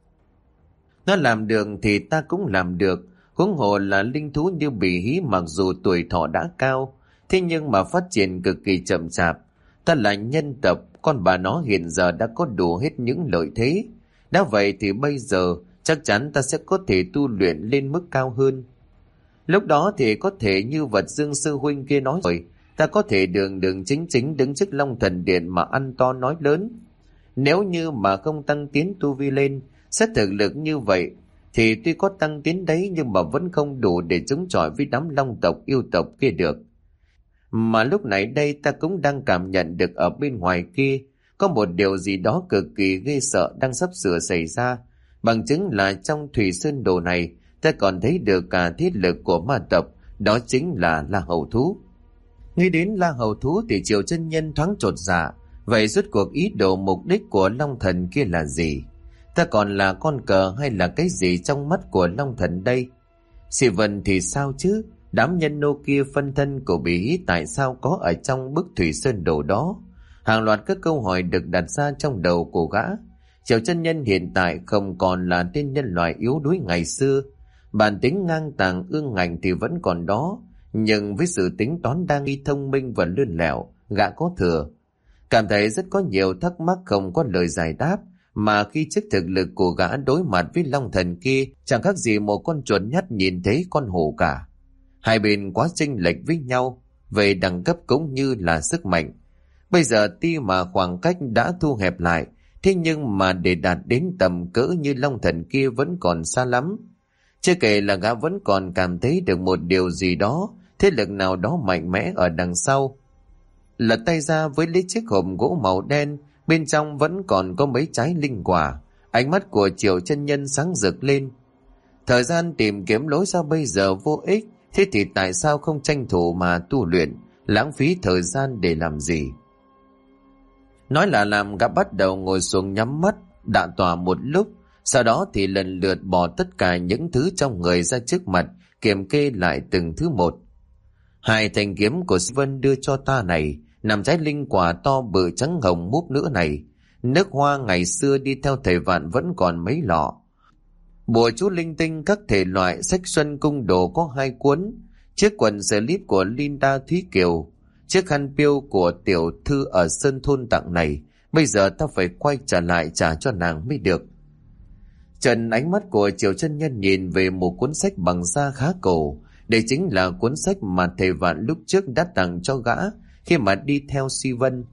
Nó làm được thì ta cũng làm được, huống hồ là linh thú như bì hí mặc dù tuổi thọ đã cao, thế nhưng mà phát triển cực kỳ chậm chạp. Ta là nhân tộc, con bà nó hiện giờ đã có đủ hết những lợi thế. Đã vậy thì bây giờ chắc chắn ta sẽ có thể tu luyện lên mức cao hơn. Lúc đó thì có thể như vật Dương sư huynh kia nói rồi, ta có thể đường đường chính chính đứng trước Long Thần Điện mà ăn to nói lớn. Nếu như mà không tăng tiến tu vi lên, xét thực lực như vậy, thì tuy có tăng tiến đấy nhưng mà vẫn không đủ để chống chọi với đám long tộc yêu tộc kia được. Mà lúc này đây ta cũng đang cảm nhận được ở bên ngoài kia có một điều gì đó cực kỳ ghê sợ đang sắp sửa xảy ra. Bằng chứng là trong Thủy Sơn Đồ này ta còn thấy được cả thiết lực của ma tộc, đó chính là La Hầu Thú. Nghĩ đến La Hầu Thú thì Triệu chân nhân thoáng chột dạ. Vậy rốt cuộc ý đồ mục đích của Long Thần kia là gì? Ta còn là con cờ hay là cái gì trong mắt của Long Thần đây? Sĩ Vân thì sao chứ? Đám nhân nô kia phân thân của bì hí tại sao có ở trong bức Thủy Sơn Đồ đó? Hàng loạt các câu hỏi được đặt ra trong đầu của gã. Triệu chân nhân hiện tại không còn là tên nhân loại yếu đuối ngày xưa. Bản tính ngang tàng ương ngạnh thì vẫn còn đó, nhưng với sự tính toán đa nghi thông minh và lươn lẹo, gã có thừa. Cảm thấy rất có nhiều thắc mắc không có lời giải đáp, mà khi trước thực lực của gã đối mặt với Long Thần kia chẳng khác gì một con chuột nhắt nhìn thấy con hổ cả. Hai bên quá chênh lệch với nhau về đẳng cấp cũng như là sức mạnh. Bây giờ tuy mà khoảng cách đã thu hẹp lại, thế nhưng mà để đạt đến tầm cỡ như Long Thần kia vẫn còn xa lắm. Chưa kể là gã vẫn còn cảm thấy được một điều gì đó, thế lực nào đó mạnh mẽ ở đằng sau. Lật tay ra với lấy chiếc hộp gỗ màu đen, bên trong vẫn còn có mấy trái linh quả. Ánh mắt của Triệu chân nhân sáng rực lên. Thời gian tìm kiếm lối ra bây giờ vô ích, thế thì tại sao không tranh thủ mà tu luyện, lãng phí thời gian để làm gì? Nói là làm, gã bắt đầu ngồi xuống nhắm mắt, đả tọa một lúc, sau đó thì lần lượt bỏ tất cả những thứ trong người ra trước mặt, kiểm kê lại từng thứ một. Hai thanh kiếm của Sĩ Vân đưa cho ta này, nằm trái linh quả to bự trắng hồng múp nữa này. Nước hoa ngày xưa đi theo thầy Vạn vẫn còn mấy lọ. Bùa chú linh tinh các thể loại sách xuân cung đồ có hai cuốn. Chiếc quần slip của Linda Thúy Kiều, chiếc khăn piêu của tiểu thư ở Sơn Thôn tặng này, bây giờ ta phải quay trở lại trả cho nàng mới được. Trần ánh mắt của Triệu chân nhân nhìn về một cuốn sách bằng da khá cổ. Đây chính là cuốn sách mà thầy Vạn lúc trước đã tặng cho gã khi mà đi theo Si Vân.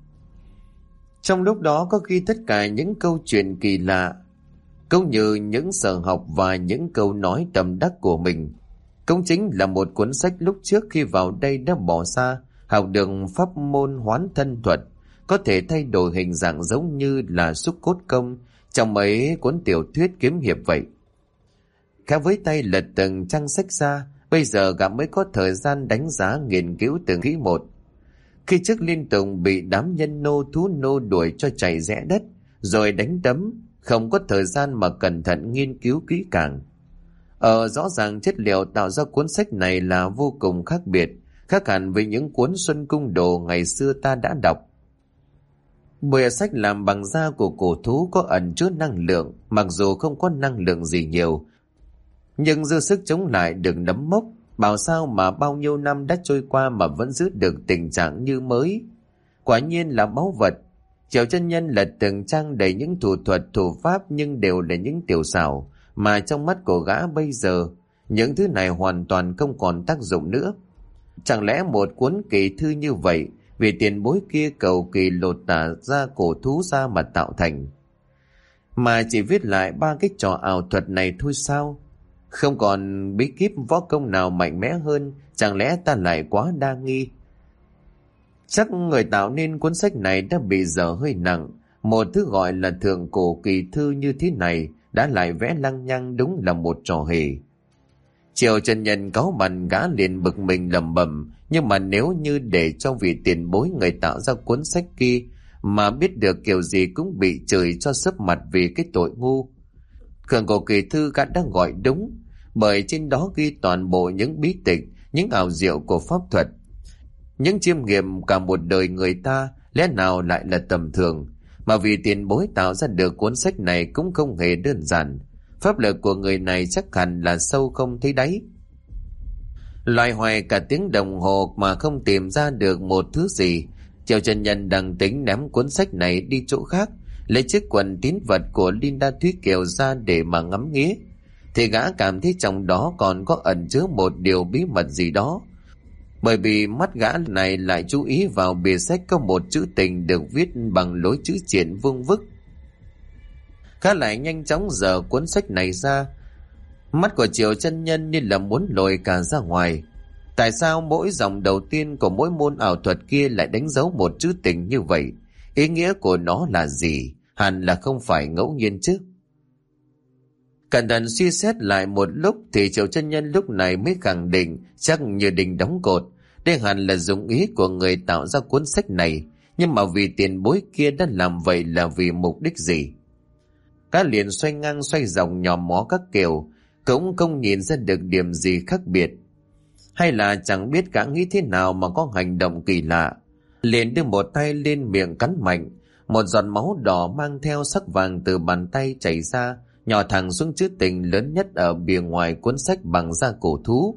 Trong lúc đó có ghi tất cả những câu chuyện kỳ lạ, cũng như những sở học và những câu nói tâm đắc của mình. Cũng chính là một cuốn sách lúc trước khi vào đây đã bỏ xa, học được pháp môn hoán thân thuật, có thể thay đổi hình dạng giống như là xúc cốt công trong mấy cuốn tiểu thuyết kiếm hiệp vậy. Khác với tay lật từng trang sách ra, bây giờ gã mới có thời gian đánh giá nghiên cứu từng kỹ một. Khi trước liên tục bị đám nhân nô thú nô đuổi cho chạy rẽ đất, rồi đánh đấm, không có thời gian mà cẩn thận nghiên cứu kỹ càng. Ờ, rõ ràng chất liệu tạo ra cuốn sách này là vô cùng khác biệt, khác hẳn với những cuốn Xuân Cung Đồ ngày xưa ta đã đọc. Bìa sách làm bằng da của cổ thú có ẩn chứa năng lượng, mặc dù không có năng lượng gì nhiều, nhưng dư sức chống lại được nấm mốc. Bảo sao mà bao nhiêu năm đã trôi qua mà vẫn giữ được tình trạng như mới. Quả nhiên là báu vật. Triệu chân nhân lật từng trang đầy những thủ thuật thủ pháp, nhưng đều là những tiểu xảo mà trong mắt của gã bây giờ những thứ này hoàn toàn không còn tác dụng nữa. Chẳng lẽ một cuốn kỳ thư như vậy vì tiền bối kia cầu kỳ lột tả ra cổ thú ra mà tạo thành, mà chỉ viết lại ba cái trò ảo thuật này thôi sao? Không còn bí kíp võ công nào mạnh mẽ hơn, chẳng lẽ ta lại quá đa nghi? Chắc người tạo nên cuốn sách này đã bị dở hơi nặng. Một thứ gọi là thượng cổ kỳ thư như thế này đã lại vẽ lăng nhăng, đúng là một trò hề. Triệu Chân Nhân cáu bẳn, gã liền bực mình lẩm bẩm, nhưng mà nếu như để cho vị tiền bối người tạo ra cuốn sách kia mà biết được, kiểu gì cũng bị chửi cho sấp mặt vì cái tội ngu. Thượng cổ kỳ thư gã đang gọi đúng, bởi trên đó ghi toàn bộ những bí tịch, những ảo diệu của pháp thuật, những chiêm nghiệm cả một đời người ta, lẽ nào lại là tầm thường. Mà vì tiền bối tạo ra được cuốn sách này cũng không hề đơn giản. Pháp lực của người này chắc hẳn là sâu không thấy đáy. Loài hoài cả tiếng đồng hồ mà không tìm ra được một thứ gì. Triệu Chân Nhân đang tính ném cuốn sách này đi chỗ khác, lấy chiếc quần tín vật của Linda Thúy Kiều ra để mà ngắm nghía, thì gã cảm thấy trong đó còn có ẩn chứa một điều bí mật gì đó. Bởi vì mắt gã này lại chú ý vào bìa sách có một chữ tình được viết bằng lối chữ triển vuông vức. Gã lại nhanh chóng giở cuốn sách này ra. Mắt của Triệu Chân Nhân như là muốn lồi cả ra ngoài. Tại sao mỗi dòng đầu tiên của mỗi môn ảo thuật kia lại đánh dấu một chữ tình như vậy? Ý nghĩa của nó là gì? Hẳn là không phải ngẫu nhiên chứ. Cẩn thận suy xét lại một lúc thì Triệu Chân Nhân lúc này mới khẳng định, chắc như đình đóng cột, đây hẳn là dụng ý của người tạo ra cuốn sách này. Nhưng mà vì tiền bối kia đã làm vậy là vì mục đích gì? Cá liền xoay ngang xoay dòng nhòm mó các kiểu, cũng không nhìn ra được điểm gì khác biệt. Hay là chẳng biết gã nghĩ thế nào mà có hành động kỳ lạ. Liền đưa một tay lên miệng cắn mạnh, một giọt máu đỏ mang theo sắc vàng từ bàn tay chảy ra, nhỏ thẳng xuống chữ tình lớn nhất ở bìa ngoài cuốn sách bằng da cổ thú.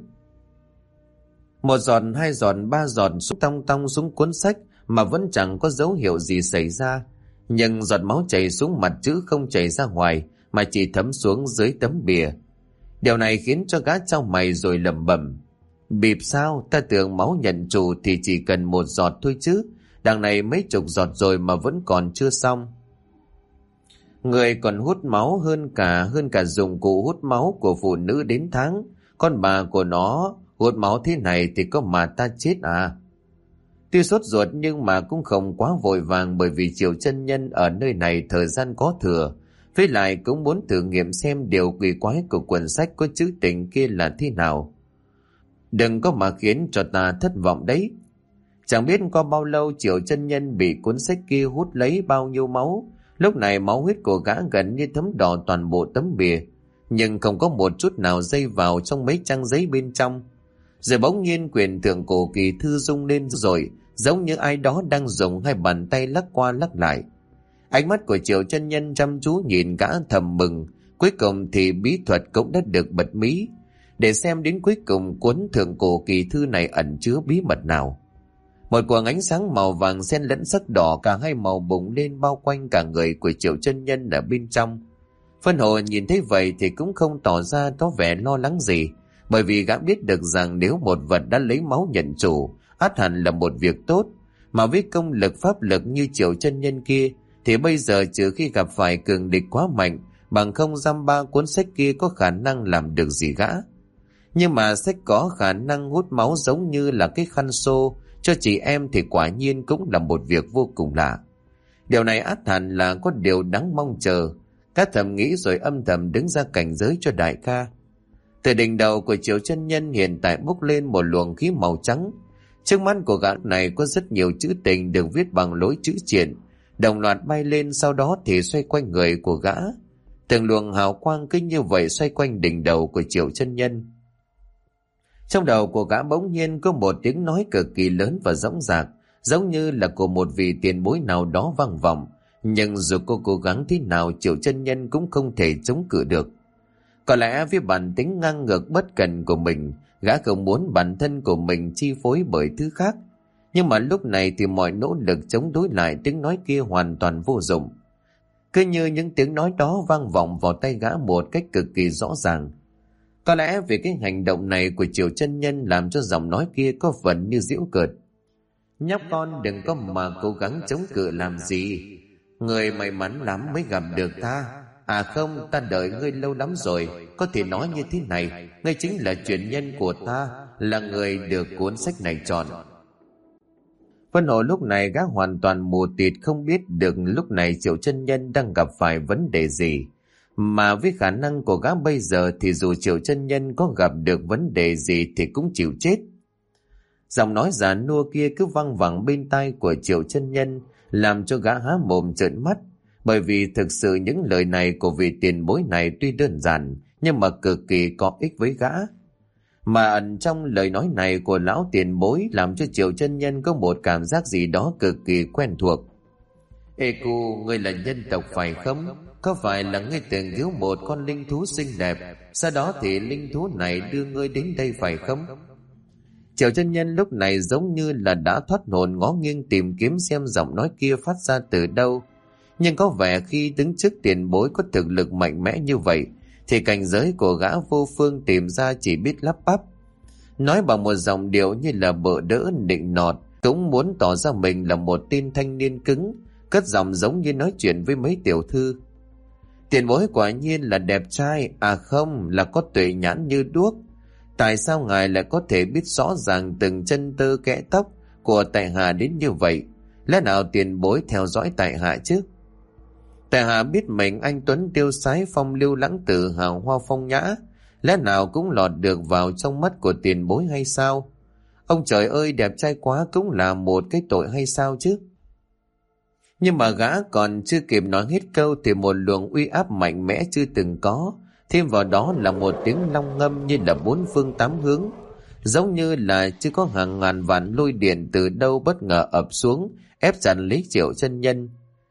Một giọt, hai giọt, ba giọt xuống tong tong xuống cuốn sách mà vẫn chẳng có dấu hiệu gì xảy ra. Nhưng giọt máu chảy xuống mặt chữ không chảy ra ngoài mà chỉ thấm xuống dưới tấm bìa. Điều này khiến cho gã chau mày rồi lẩm bẩm: bịp sao? Ta tưởng máu nhận chủ thì chỉ cần một giọt thôi chứ, đằng này mấy chục giọt rồi mà vẫn còn chưa xong. Người còn hút máu hơn cả hơn cả dụng cụ hút máu của phụ nữ đến tháng. Con bà của nó hút máu thế này thì có mà ta chết à? Tuy sốt ruột nhưng mà cũng không quá vội vàng, bởi vì Triệu Chân Nhân ở nơi này thời gian có thừa, với lại cũng muốn thử nghiệm xem điều kỳ quái của quyển sách có chữ tình kia là thế nào. Đừng có mà khiến cho ta thất vọng đấy. Chẳng biết có bao lâu Triệu Chân Nhân bị cuốn sách kia hút lấy bao nhiêu máu. Lúc này máu huyết của gã gần như thấm đỏ toàn bộ tấm bìa, nhưng không có một chút nào dây vào trong mấy trang giấy bên trong. Rồi bỗng nhiên quyển thượng cổ kỳ thư rung lên rồi, giống như ai đó đang dùng hai bàn tay lắc qua lắc lại. Ánh mắt của Triệu Chân Nhân chăm chú nhìn gã thầm mừng. Cuối cùng thì bí thuật cũng đã được bật mí, để xem đến cuối cùng cuốn thượng cổ kỳ thư này ẩn chứa bí mật nào. Một quầng ánh sáng màu vàng xen lẫn sắc đỏ, cả hai màu bùng lên bao quanh cả người của Triệu Chân Nhân ở bên trong. Phân Hồ nhìn thấy vậy thì cũng không tỏ ra có vẻ lo lắng gì, bởi vì gã biết được rằng nếu một vật đã lấy máu nhận chủ, ắt hẳn là một việc tốt. Mà với công lực pháp lực như Triệu Chân Nhân kia thì bây giờ trừ khi gặp phải cường địch quá mạnh, bằng không dăm ba cuốn sách kia có khả năng làm được gì gã. Nhưng mà sách có khả năng hút máu giống như là cái khăn xô cho chị em thì quả nhiên cũng là một việc vô cùng lạ. Điều này ắt hẳn là có điều đáng mong chờ. Các thầm nghĩ rồi âm thầm đứng ra cảnh giới cho đại ca. Từ đỉnh đầu của Triệu Chân Nhân hiện tại bốc lên một luồng khí màu trắng. Trước mắt của gã này có rất nhiều chữ tình được viết bằng lối chữ triển, đồng loạt bay lên, sau đó thì xoay quanh người của gã. Từng luồng hào quang cứ như vậy xoay quanh đỉnh đầu của Triệu Chân Nhân. Trong đầu của gã bỗng nhiên có một tiếng nói cực kỳ lớn và dõng dạc, giống như là của một vị tiền bối nào đó vang vọng. Nhưng dù cô cố gắng thế nào, Triệu Chân Nhân cũng không thể chống cự được. Có lẽ với bản tính ngang ngược bất cần của mình, gã không muốn bản thân của mình chi phối bởi thứ khác. Nhưng mà lúc này thì mọi nỗ lực chống đối lại tiếng nói kia hoàn toàn vô dụng. Cứ như những tiếng nói đó vang vọng vào tai gã một cách cực kỳ rõ ràng. Có lẽ vì cái hành động này của Triệu chân nhân làm cho giọng nói kia có phần như giễu cợt. Nhóc con đừng có mà cố gắng chống cự làm gì. Người may mắn lắm mới gặp được ta. À không, ta đợi ngươi lâu lắm rồi. Có thể nói như thế này, ngươi chính là truyền nhân của ta, là người được cuốn sách này chọn. Vân Hổ lúc này gã hoàn toàn mù tịt, không biết được lúc này Triệu chân nhân đang gặp phải vấn đề gì. Mà với khả năng của gã bây giờ thì dù Triệu chân nhân có gặp được vấn đề gì thì cũng chịu chết. Giọng nói già nua kia cứ văng vẳng bên tai của Triệu chân nhân, làm cho gã há mồm trợn mắt, bởi vì thực sự những lời này của vị tiền bối này tuy đơn giản nhưng mà cực kỳ có ích với gã. Mà ẩn trong lời nói này của lão tiền bối làm cho Triệu chân nhân có một cảm giác gì đó cực kỳ quen thuộc. Ê cô, ngươi là nhân tộc phải không? Có phải là ngươi từng cứu một con linh thú xinh đẹp, sau đó thì linh thú này đưa ngươi đến đây phải không? Triệu chân nhân lúc này giống như là đã thoát hồn, ngó nghiêng tìm kiếm xem giọng nói kia phát ra từ đâu. Nhưng có vẻ khi đứng trước tiền bối có thực lực mạnh mẽ như vậy thì cảnh giới của gã vô phương tìm ra, chỉ biết lắp bắp nói bằng một giọng điệu như là bợ đỡ định nọt, cũng muốn tỏ ra mình là một tên thanh niên cứng, cất giọng giống như nói chuyện với mấy tiểu thư. Tiền bối quả nhiên là đẹp trai, à không, là có tuệ nhãn như đuốc. Tại sao ngài lại có thể biết rõ ràng từng chân tơ kẽ tóc của tại hạ đến như vậy? Lẽ nào tiền bối theo dõi tại hạ chứ? Tại hạ biết mình anh tuấn tiêu sái, phong lưu lãng tử, hào hoa phong nhã, lẽ nào cũng lọt được vào trong mắt của tiền bối hay sao? Ông trời ơi, đẹp trai quá cũng là một cái tội hay sao chứ? Nhưng mà gã còn chưa kịp nói hết câu thì một luồng uy áp mạnh mẽ chưa từng có, thêm vào đó là một tiếng long ngâm như là bốn phương tám hướng, giống như là chưa có hàng ngàn vạn lôi điện từ đâu bất ngờ ập xuống, ép chặt lấy Triệu chân nhân.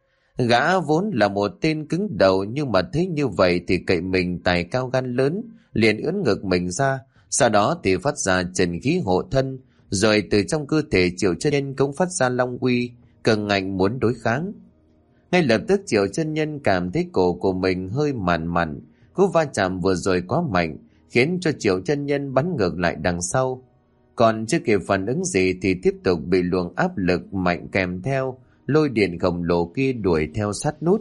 Gã vốn là một tên cứng đầu, nhưng mà thấy như vậy thì cậy mình tài cao gan lớn, liền ưỡn ngực mình ra, sau đó thì phát ra trần khí hộ thân, rồi từ trong cơ thể Triệu chân nhân cũng phát ra long uy, cường ngạnh muốn đối kháng. Ngay lập tức Triệu chân nhân cảm thấy cổ của mình hơi mặn mặn, cú va chạm vừa rồi quá mạnh, khiến cho Triệu chân nhân bắn ngược lại đằng sau. Còn chưa kịp phản ứng gì thì tiếp tục bị luồng áp lực mạnh kèm theo lôi điện khổng lồ kia đuổi theo sát nút.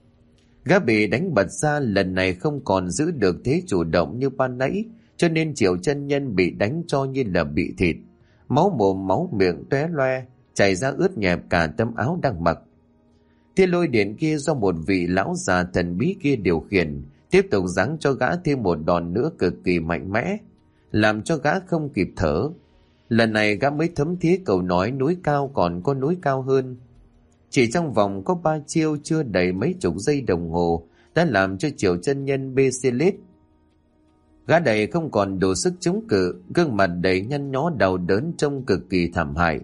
Gã bị đánh bật ra, lần này không còn giữ được thế chủ động như ban nãy, cho nên Triệu chân nhân bị đánh cho như là bị thịt, máu mồm máu miệng tóe loe, chảy ra ướt nhẹp cả tấm áo đang mặc. Thiên lôi điện kia do một vị lão già thần bí kia điều khiển, tiếp tục giáng cho gã thêm một đòn nữa cực kỳ mạnh mẽ, làm cho gã không kịp thở. Lần này gã mới thấm thía câu nói núi cao còn có núi cao hơn. Chỉ trong vòng có ba chiêu chưa đầy mấy chục giây đồng hồ đã làm cho Triệu chân nhân bê xê lết. Gã đầy không còn đủ sức chống cự, gương mặt đầy nhăn nhó đau đớn trông cực kỳ thảm hại.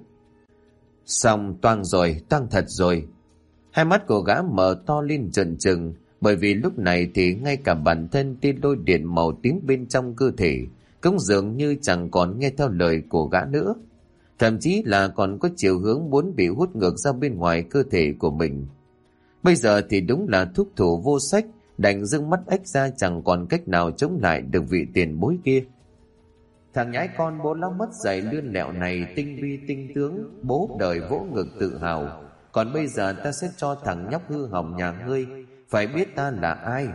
Xong, toang rồi, toang thật rồi. Hai mắt của gã mở to lên trợn trừng, bởi vì lúc này thì ngay cả bản thân tia lôi điện màu tím bên trong cơ thể cũng dường như chẳng còn nghe theo lời của gã nữa, thậm chí là còn có chiều hướng muốn bị hút ngược ra bên ngoài cơ thể của mình. Bây giờ thì đúng là thúc thủ vô sách, đành dưng mắt ếch ra, chẳng còn cách nào chống lại được vị tiền bối kia. Thằng nhãi con bố lóc mất dạy lươn lẹo này tinh vi tinh tướng, bố đời vỗ ngực tự hào. Còn bây giờ ta sẽ cho thằng nhóc hư hỏng nhà ngươi phải biết ta là ai.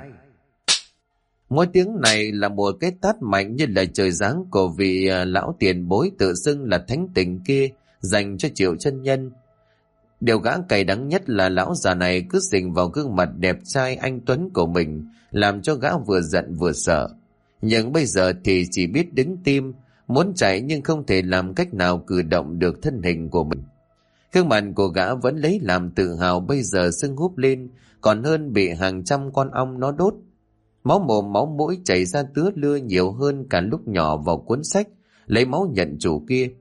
Mỗi tiếng này là một cái tát mạnh như là trời giáng của vị lão tiền bối tự xưng là thánh tình kia dành cho Triệu chân nhân. Điều gã cay đắng nhất là lão già này cứ dình vào gương mặt đẹp trai anh tuấn của mình, làm cho gã vừa giận vừa sợ. Nhưng bây giờ thì chỉ biết đứng tim, muốn chạy nhưng không thể làm cách nào cử động được thân hình của mình. Gương mặt của gã vẫn lấy làm tự hào bây giờ sưng húp lên, còn hơn bị hàng trăm con ong nó đốt. Máu mồm máu mũi chảy ra tứa lưa nhiều hơn cả lúc nhỏ vào cuốn sách lấy máu nhận chủ kia.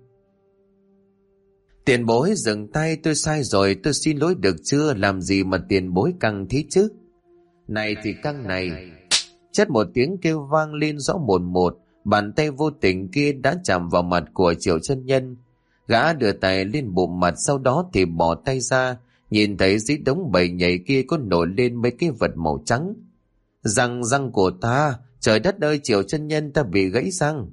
Tiền bối dừng tay, tôi sai rồi, tôi xin lỗi được chưa? Làm gì mà tiền bối căng thế chứ? Này thì căng này. Chất một tiếng kêu vang lên rõ mồn một, bàn tay vô tình kia đã chạm vào mặt của Triệu chân nhân. Gã đưa tay lên bụng mặt, sau đó thì bỏ tay ra, nhìn thấy dưới đống bầy nhảy kia có nổi lên mấy cái vật màu trắng. Răng răng của ta, Trời đất ơi, Triệu chân nhân, ta bị gãy răng.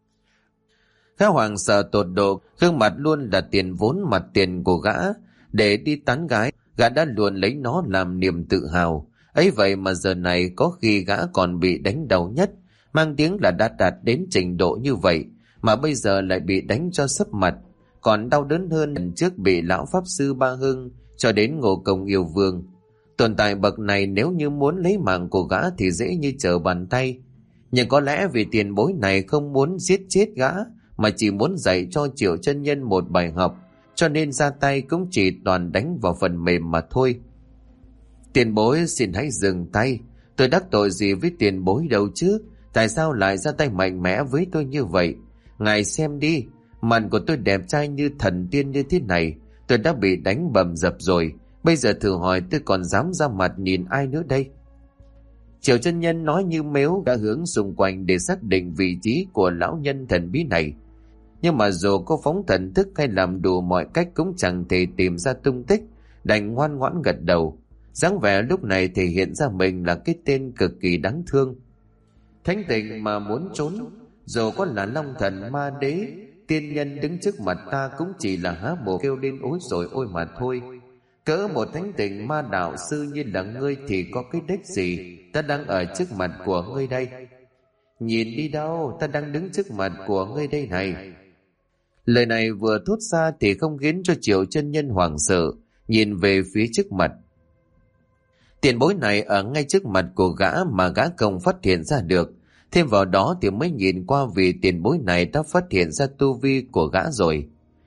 Gã hoàng sợ tột độ, gương mặt luôn là tiền vốn mặt tiền của gã. Để đi tán gái, gã đã luôn lấy nó làm niềm tự hào. Ấy vậy mà giờ này có khi gã còn bị đánh đầu nhất, mang tiếng là đã đạt đến trình độ như vậy, mà bây giờ lại bị đánh cho sấp mặt. Còn đau đớn hơn lần trước bị lão pháp sư Ba Hưng cho đến Ngộ Công Yêu Vương. Tồn tại bậc này nếu như muốn lấy mạng của gã thì dễ như trở bàn tay. Nhưng có lẽ vì tiền bối này không muốn giết chết gã, mà chỉ muốn dạy cho Triệu chân nhân một bài học, cho nên ra tay cũng chỉ toàn đánh vào phần mềm mà thôi. Tiền bối xin hãy dừng tay, tôi đắc tội gì với tiền bối đâu chứ, tại sao lại ra tay mạnh mẽ với tôi như vậy? Ngài xem đi, mặt của tôi đẹp trai như thần tiên như thế này, tôi đã bị đánh bầm dập rồi, bây giờ thử hỏi tôi còn dám ra mặt nhìn ai nữa đây? Triệu chân nhân nói như mếu, đã hướng xung quanh để xác định vị trí của lão nhân thần bí này. Nhưng mà dù có phóng thần thức hay làm đủ mọi cách cũng chẳng thể tìm ra tung tích, đành ngoan ngoãn gật đầu. Dáng vẻ lúc này thể hiện ra mình là cái tên cực kỳ đáng thương. Thánh tình mà muốn trốn, dù có là long thần ma đế, tiên nhân đứng trước mặt ta cũng chỉ là há mồm kêu lên ối rồi ôi mà thôi. Cỡ một thánh tình ma đạo sư như là ngươi thì có cái đếch gì, ta đang ở trước mặt của ngươi đây. Nhìn đi đâu, ta đang đứng trước mặt của ngươi đây này. Lời này vừa thốt ra thì không khiến cho Triệu chân nhân hoảng sợ, nhìn về phía trước mặt. Tiền bối này ở ngay trước mặt của gã mà gã không phát hiện ra được. Thêm vào đó thì mới nhìn qua vì tiền bối này đã phát hiện ra tu vi của gã rồi.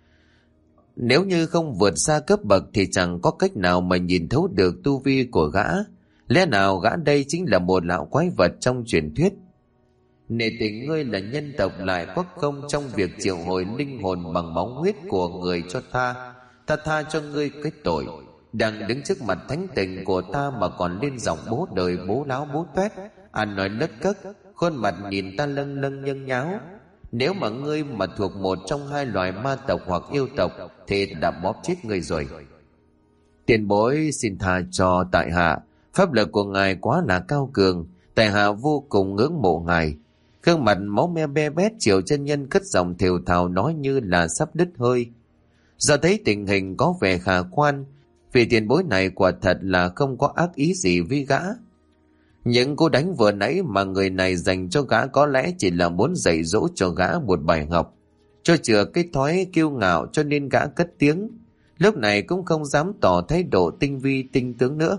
Nếu như không vượt xa cấp bậc thì chẳng có cách nào mà nhìn thấu được tu vi của gã. Lẽ nào gã đây chính là một lão quái vật trong truyền thuyết? Nể tình ngươi là nhân tộc lại có công trong việc triệu hồi linh hồn bằng máu huyết của người cho ta, ta tha cho ngươi cái tội. Đang đứng trước mặt thánh tình của ta mà còn lên giọng bố đời bố láo bố toét, ăn nói lất cất, khuôn mặt nhìn ta lâng lâng nhâng nháo. Nếu mà ngươi mà thuộc một trong hai loài ma tộc hoặc yêu tộc thì đã bóp chết ngươi rồi. Tiền bối xin tha cho tại hạ, pháp lực của ngài quá là cao cường, tại hạ vô cùng ngưỡng mộ ngài. Gương mặt máu me be bét, Triệu chân nhân cất giọng thều thào nói như là sắp đứt hơi. Do thấy tình hình có vẻ khả quan, vì tiền bối này quả thật là không có ác ý gì với gã. Những cú đánh vừa nãy mà người này dành cho gã có lẽ chỉ là muốn dạy dỗ cho gã một bài học, cho chừa cái thói kiêu ngạo, cho nên gã cất tiếng, lúc này cũng không dám tỏ thái độ tinh vi tinh tướng nữa.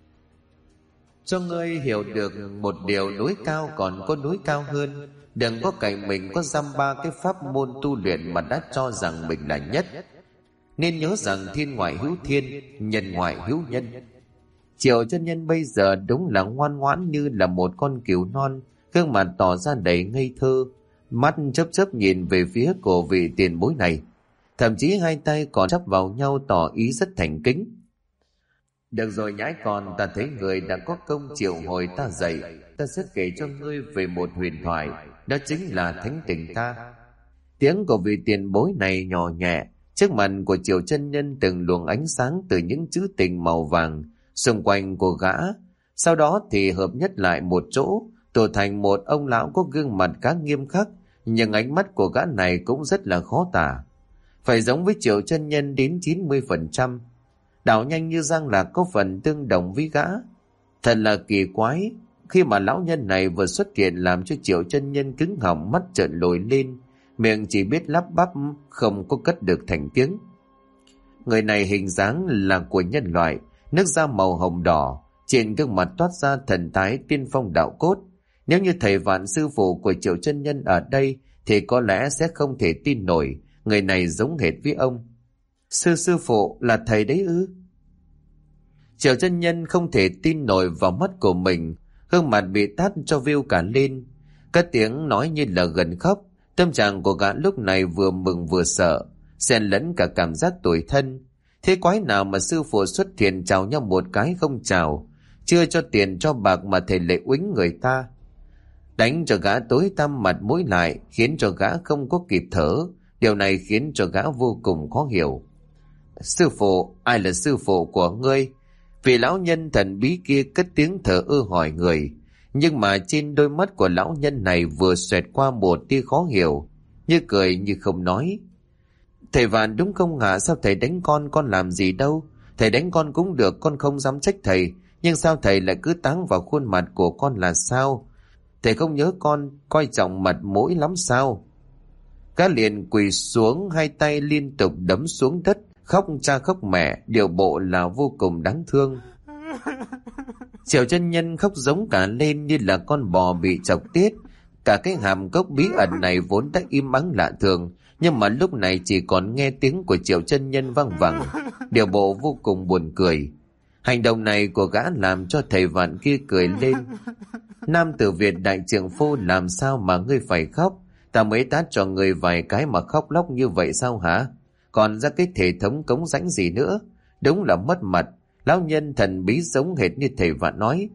Cho ngươi hiểu được một điều, núi cao còn có núi cao hơn, đừng có cạnh mình có dăm ba cái pháp môn tu luyện mà đã cho rằng mình là nhất. Nên nhớ rằng thiên ngoại hữu thiên, nhân ngoại hữu nhân. Triệu chân nhân bây giờ đúng là ngoan ngoãn như là một con cừu non, gương mặt tỏ ra đầy ngây thơ, mắt chớp chớp nhìn về phía của vị tiền bối này, thậm chí hai tay còn chắp vào nhau tỏ ý rất thành kính. Được rồi nhãi con, ta thấy người đã có công triệu hồi ta dậy, ta sẽ kể cho ngươi về một huyền thoại, đó chính là thánh tình ta. Tiếng của vị tiền bối này nhỏ nhẹ, trước mặt của Triệu chân nhân từng luồng ánh sáng từ những chữ tình màu vàng xung quanh của gã, sau đó thì hợp nhất lại một chỗ, tổ thành một ông lão có gương mặt khá nghiêm khắc, nhưng ánh mắt của gã này cũng rất là khó tả, phải giống với Triệu chân nhân đến chín mươi phần trăm. Đảo nhanh như răng là có phần tương đồng với gã. Thật là kỳ quái, khi mà lão nhân này vừa xuất hiện làm cho Triệu chân nhân cứng họng, mắt trợn lồi lên, miệng chỉ biết lắp bắp, không có cất được thành tiếng. Người này hình dáng là của nhân loại, nước da màu hồng đỏ, trên gương mặt toát ra thần thái tiên phong đạo cốt. Nếu như thầy Vạn sư phụ của Triệu chân nhân ở đây thì có lẽ sẽ không thể tin nổi người này giống hệt với ông. Sư sư phụ là thầy đấy ư? Triệu chân nhân không thể tin nổi vào mắt của mình, gương mặt bị tát cho viu cả lên, cất tiếng nói như là gần khóc. Tâm trạng của gã lúc này vừa mừng vừa sợ, xen lẫn cả cảm giác tủi thân. Thế quái nào mà sư phụ xuất hiện chào nhau một cái không chào, chưa cho tiền cho bạc mà thầy lại uýnh người ta, đánh cho gã tối tăm mặt mũi lại, khiến cho gã không có kịp thở. Điều này khiến cho gã vô cùng khó hiểu. Sư phụ, ai là sư phụ của ngươi? Vì lão nhân thần bí kia cất tiếng thở ơ hỏi người, Nhưng mà trên đôi mắt của lão nhân này vừa xoẹt qua một tia khó hiểu, như cười như không nói. Thầy Vạn đúng không hả? Sao thầy đánh con? Con làm gì đâu. Thầy đánh con cũng được, con không dám trách thầy. Nhưng sao thầy lại cứ táng vào khuôn mặt của con là sao? Thầy không nhớ con coi trọng mặt mũi lắm sao? Gã liền quỳ xuống, hai tay liên tục đấm xuống đất, khóc cha khóc mẹ, điều bộ là vô cùng đáng thương. Triệu chân nhân khóc giống cả lên như là con bò bị chọc tiết. Cả cái hàm cốc bí ẩn này vốn đã im ắng lạ thường, nhưng mà lúc này chỉ còn nghe tiếng của Triệu chân nhân vang vẳng, điều bộ vô cùng buồn cười. Hành động này của gã làm cho thầy Vạn kia cười lên. Nam tử Việt đại trượng phu, làm sao mà ngươi phải khóc? Ta mới tát cho ngươi vài cái mà khóc lóc như vậy sao hả? Còn ra cái thể thống cống rãnh gì nữa? Đúng là mất mặt. Lão nhân thần bí giống hệt như thầy Vạn nói.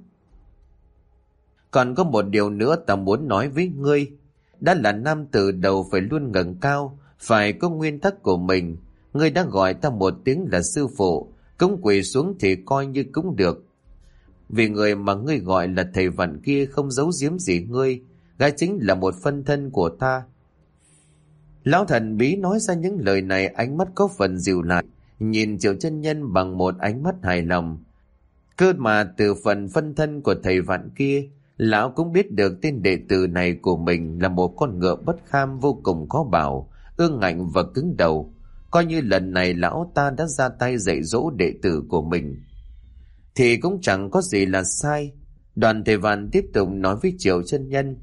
Còn có một điều nữa ta muốn nói với ngươi. Đã là nam tử đầu phải luôn ngẩng cao, phải có nguyên tắc của mình. Ngươi đã gọi ta một tiếng là sư phụ, cúng quỳ xuống thì coi như cũng được. Vì người mà ngươi gọi là thầy Vạn kia không giấu giếm gì ngươi, gã chính là một phân thân của ta. Lão thần bí nói ra những lời này, ánh mắt có phần dịu lại, nhìn Triệu chân nhân bằng một ánh mắt hài lòng. Cơ mà từ phần phân thân của thầy Vạn kia, lão cũng biết được tên đệ tử này của mình là một con ngựa bất kham vô cùng khó bảo, ương ngạnh và cứng đầu. Coi như lần này lão ta đã ra tay dạy dỗ đệ tử của mình, thì cũng chẳng có gì là sai. Đoàn thầy Vạn tiếp tục nói với Triệu chân nhân.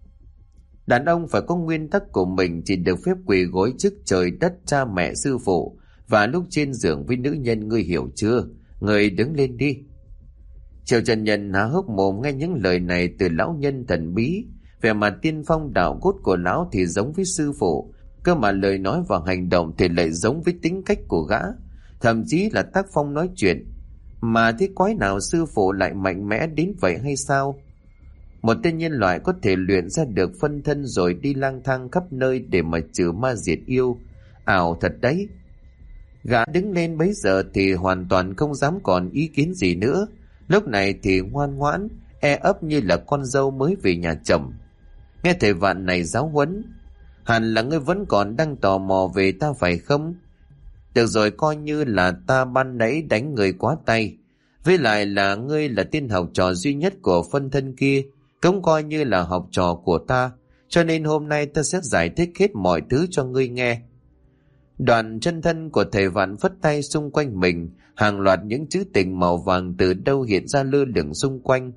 Đàn ông phải có nguyên tắc của mình, chỉ được phép quỳ gối trước trời đất cha mẹ sư phụ, và lúc trên giường với nữ nhân, ngươi hiểu chưa? Ngươi đứng lên đi. Triệu chân nhân há hốc mồm nghe những lời này từ lão nhân thần bí. Vẻ mặt tiên phong đạo cốt của lão thì giống với sư phụ, cơ mà lời nói và hành động thì lại giống với tính cách của gã, thậm chí là tác phong nói chuyện. Mà thế quái nào sư phụ lại mạnh mẽ đến vậy hay sao? Một tên nhân loại có thể luyện ra được phân thân rồi đi lang thang khắp nơi để mà trừ ma diệt yêu, ảo thật đấy. Gã đứng lên bấy giờ thì hoàn toàn không dám còn ý kiến gì nữa. Lúc này thì ngoan ngoãn, e ấp như là con dâu mới về nhà chồng. Nghe thầy Vạn này giáo huấn, hẳn là ngươi vẫn còn đang tò mò về ta phải không? Được rồi, coi như là ta ban nãy đánh người quá tay. Với lại là ngươi là tên học trò duy nhất của phân thân kia, cũng coi như là học trò của ta, cho nên hôm nay ta sẽ giải thích hết mọi thứ cho ngươi nghe. Đoàn chân thân của thầy Vạn phất tay, xung quanh mình hàng loạt những chữ tình màu vàng từ đâu hiện ra lơ lửng xung quanh,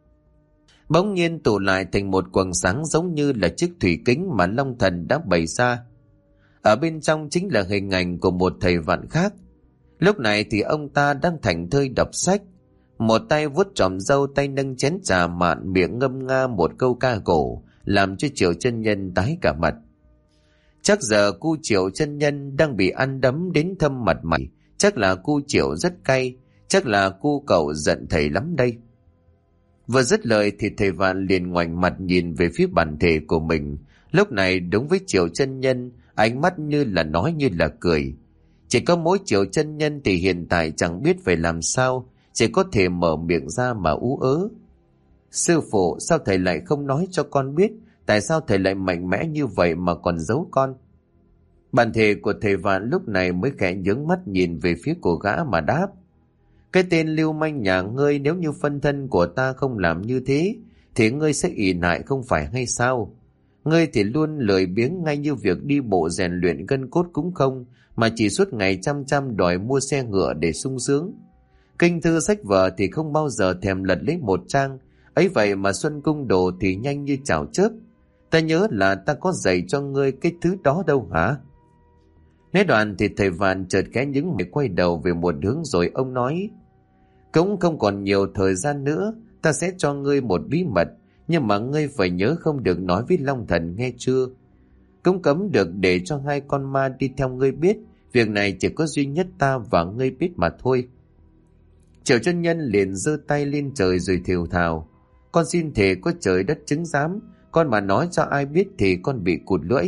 bỗng nhiên tụ lại thành một quầng sáng giống như là chiếc thủy kính mà Long Thần đã bày ra. Ở bên trong chính là hình ảnh của một thầy Vạn khác. Lúc này thì ông ta đang thảnh thơi đọc sách, một tay vuốt tròm râu, tay nâng chén trà mạn, miệng ngâm nga một câu ca cổ, làm cho Triệu chân nhân tái cả mặt. Chắc giờ cu Triệu chân nhân đang bị ăn đấm đến thâm mặt mày. Chắc là cu Triệu rất cay, chắc là cu cậu giận thầy lắm đây. Vừa dứt lời thì thầy Vạn liền ngoảnh mặt nhìn về phía bản thể của mình. Lúc này đúng với Triệu chân nhân, ánh mắt như là nói như là cười. Chỉ có mỗi Triệu chân nhân thì hiện tại chẳng biết phải làm sao, chỉ có thể mở miệng ra mà ú ớ. Sư phụ, sao thầy lại không nói cho con biết? Tại sao thầy lại mạnh mẽ như vậy mà còn giấu con? Bản thể của thầy Vạn lúc này mới khẽ nhướng mắt nhìn về phía của gã mà đáp. Cái tên lưu manh nhà ngươi, nếu như phân thân của ta không làm như thế thì ngươi sẽ ỷ lại không phải hay sao? Ngươi thì luôn lười biếng, ngay như việc đi bộ rèn luyện gân cốt cũng không, mà chỉ suốt ngày chăm chăm đòi mua xe ngựa để sung sướng. Kinh thư sách vở thì không bao giờ thèm lật lấy một trang, ấy vậy mà xuân cung đồ thì nhanh như chảo chớp. Ta nhớ là ta có dạy cho ngươi cái thứ đó đâu hả? Nói đoạn thì thầy Vạn chợt khẽ nhướng mày, quay đầu về một hướng rồi ông nói. Cũng không còn nhiều thời gian nữa, ta sẽ cho ngươi một bí mật, nhưng mà ngươi phải nhớ không được nói với Long Thần, nghe chưa? Cũng cấm được để cho hai con ma đi theo ngươi biết, việc này chỉ có duy nhất ta và ngươi biết mà thôi. Triệu chân nhân liền giơ tay lên trời rồi thều thào. Con xin thề có trời đất chứng giám, con mà nói cho ai biết thì con bị cụt lưỡi.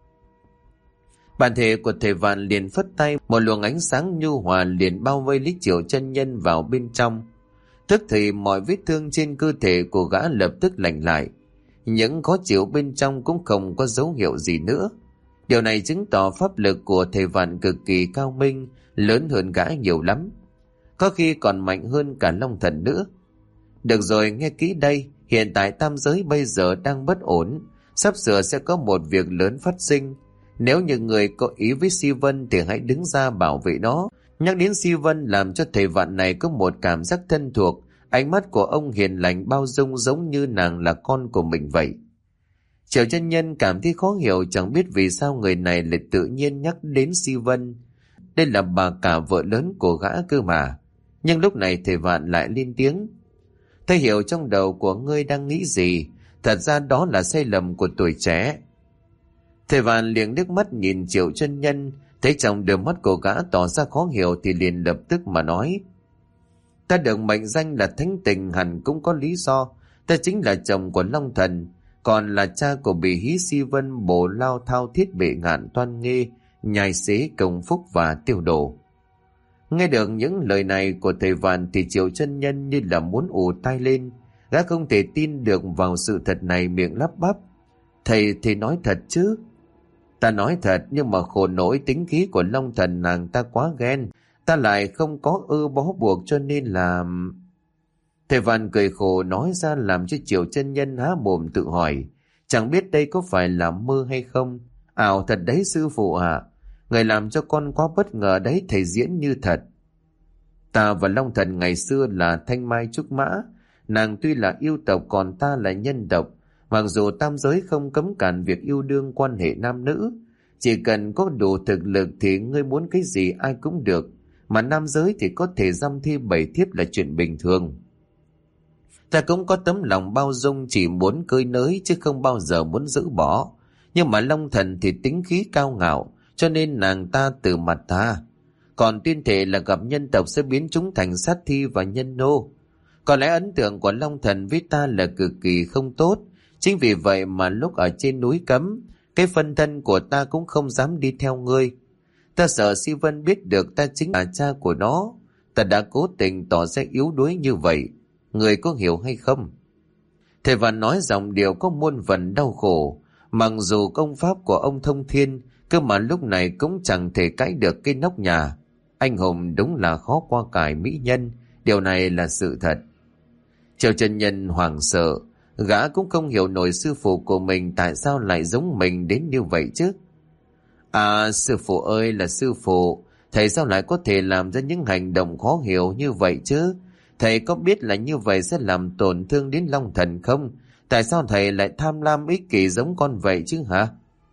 Bản thể của thầy Vạn liền phất tay, một luồng ánh sáng nhu hòa liền bao vây lấy Triệu chân nhân vào bên trong. Tức thì mọi vết thương trên cơ thể của gã lập tức lành lại. Những khó chịu bên trong cũng không có dấu hiệu gì nữa. Điều này chứng tỏ pháp lực của thầy Vạn cực kỳ cao minh, lớn hơn gã nhiều lắm. Có khi còn mạnh hơn cả Long Thần nữa. Được rồi, nghe kỹ đây. Hiện tại tam giới bây giờ đang bất ổn. Sắp sửa sẽ có một việc lớn phát sinh. Nếu như người có ý với Si Vân thì hãy đứng ra bảo vệ nó. Nhắc đến Si Vân làm cho thầy Vạn này có một cảm giác thân thuộc. Ánh mắt của ông hiền lành bao dung, giống như nàng là con của mình vậy. Triệu chân nhân cảm thấy khó hiểu, chẳng biết vì sao người này lại tự nhiên nhắc đến Si Vân. Đây là bà cả vợ lớn của gã cơ mà. Nhưng lúc này thầy Vạn lại lên tiếng. Thầy hiểu trong đầu của ngươi đang nghĩ gì. Thật ra đó là sai lầm của tuổi trẻ. Thầy Vạn liền nước mắt nhìn Triệu chân nhân, thấy trong đôi mắt của gã tỏ ra khó hiểu thì liền lập tức mà nói. Ta được mệnh danh là thánh tình hẳn cũng có lý do. Ta chính là chồng của Long Thần, còn là cha của Bỉ Hí Si Vân, Bổ Lao Thao Thiết Bệ Ngạn Toan Nghê, Nhai Xế Công Phúc và Tiêu Đồ. Nghe được những lời này của thầy Vạn thì Triệu chân nhân như là muốn ù tai lên. Gã không thể tin được vào sự thật này, miệng lắp bắp. Thầy thì nói thật chứ? Ta nói thật, nhưng mà khổ nỗi tính khí của Long Thần nàng ta quá ghen. Ta lại không có ư bó buộc cho nên là... Thầy Vạn cười khổ nói ra làm cho Triệu chân nhân há mồm tự hỏi. Chẳng biết đây có phải là mơ hay không? Ảo thật đấy sư phụ ạ. À? Người làm cho con quá bất ngờ đấy, thầy diễn như thật. Ta và Long Thần ngày xưa là thanh mai trúc mã. Nàng tuy là yêu tộc còn ta là nhân tộc. Mặc dù tam giới không cấm cản việc yêu đương quan hệ nam nữ. Chỉ cần có đủ thực lực thì ngươi muốn cái gì ai cũng được. Mà nam giới thì có thể dăm thi bảy thiếp là chuyện bình thường. Ta cũng có tấm lòng bao dung, chỉ muốn cơi nới chứ không bao giờ muốn giữ bỏ. Nhưng mà Long Thần thì tính khí cao ngạo, cho nên nàng ta từ mặt ta. Còn tuyên thệ là gặp nhân tộc sẽ biến chúng thành sát thi và nhân nô. Có lẽ ấn tượng của Long Thần với ta là cực kỳ không tốt. Chính vì vậy mà lúc ở trên núi cấm, cái phân thân của ta cũng không dám đi theo ngươi. Ta sợ Si Vân biết được ta chính là cha của nó. Ta đã cố tình tỏ ra yếu đuối như vậy. Người có hiểu hay không? Thầy Vạn nói giọng điệu có muôn vần đau khổ. Mặc dù công pháp của ông thông thiên, cơ mà lúc này cũng chẳng thể cãi được cái nóc nhà. Anh hùng đúng là khó qua cải mỹ nhân. Điều này là sự thật. Triệu chân nhân hoảng sợ. Gã cũng không hiểu nổi sư phụ của mình tại sao lại giống mình đến như vậy chứ. À, sư phụ ơi là sư phụ. Thầy sao lại có thể làm ra những hành động khó hiểu như vậy chứ? Thầy có biết là như vậy sẽ làm tổn thương đến Long Thần không? Tại sao thầy lại tham lam ích kỷ giống con vậy chứ hả?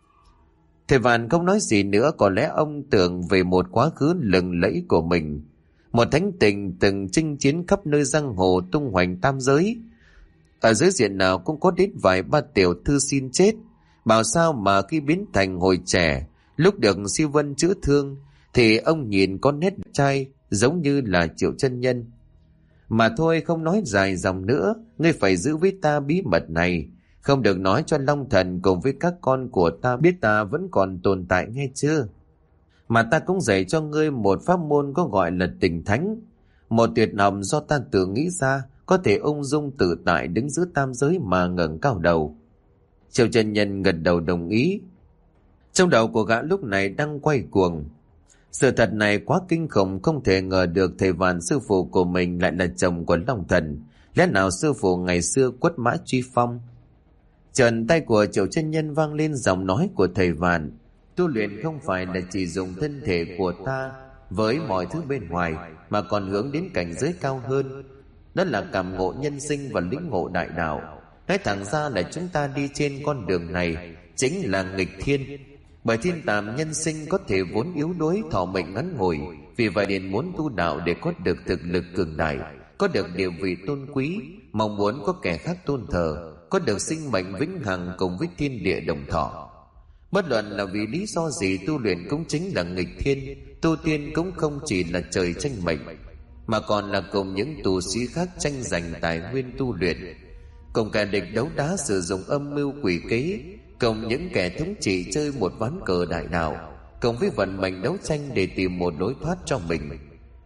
Thầy Vạn không nói gì nữa, có lẽ ông tưởng về một quá khứ lừng lẫy của mình. Một thánh tình từng chinh chiến khắp nơi giang hồ, tung hoành tam giới. Ở dưới diện nào cũng có đến vài ba tiểu thư xin chết. Bảo sao mà khi biến thành hồi trẻ, lúc được Si Vân chữa thương, thì ông nhìn có nét trai giống như là Triệu chân nhân. Mà thôi, không nói dài dòng nữa, ngươi phải giữ với ta bí mật này. Không được nói cho Long Thần cùng với các con của ta biết ta vẫn còn tồn tại, nghe chưa? Mà ta cũng dạy cho ngươi một pháp môn có gọi là tình thánh. Một tuyệt học do ta tự nghĩ ra, có thể ung dung tự tại đứng giữa tam giới mà ngẩng cao đầu. Triệu chân nhân gật đầu đồng ý. Trong đầu của gã lúc này đang quay cuồng. Sự thật này quá kinh khủng, không thể ngờ được thầy Vạn sư phụ của mình lại là chồng của Long Thần. Lẽ nào sư phụ ngày xưa quất mã truy phong? Trần tay của Triệu chân nhân vang lên giọng nói của thầy Vạn. Tu luyện không phải là chỉ dùng thân thể của ta với mọi thứ bên ngoài, mà còn hướng đến cảnh giới cao hơn. Đó là cảm ngộ nhân sinh và lĩnh ngộ đại đạo. Nói thẳng ra là chúng ta đi trên con đường này chính là nghịch thiên. Bởi thiên tàm nhân sinh có thể vốn yếu đuối, thọ mệnh ngắn ngủi. Vì vậy nên muốn tu đạo để có được thực lực cường đại, có được địa vị tôn quý, mong muốn có kẻ khác tôn thờ, có được sinh mệnh vĩnh hằng cùng với thiên địa đồng thọ. Bất luận là vì lý do gì, tu luyện cũng chính là nghịch thiên. Tu tiên cũng không chỉ là trời tranh mệnh, mà còn là cùng những tù sĩ khác tranh giành tài nguyên tu luyện, cùng kẻ địch đấu đá sử dụng âm mưu quỷ kế, cùng những kẻ thống trị chơi một ván cờ đại đạo, cùng với vận mệnh đấu tranh để tìm một lối thoát cho mình.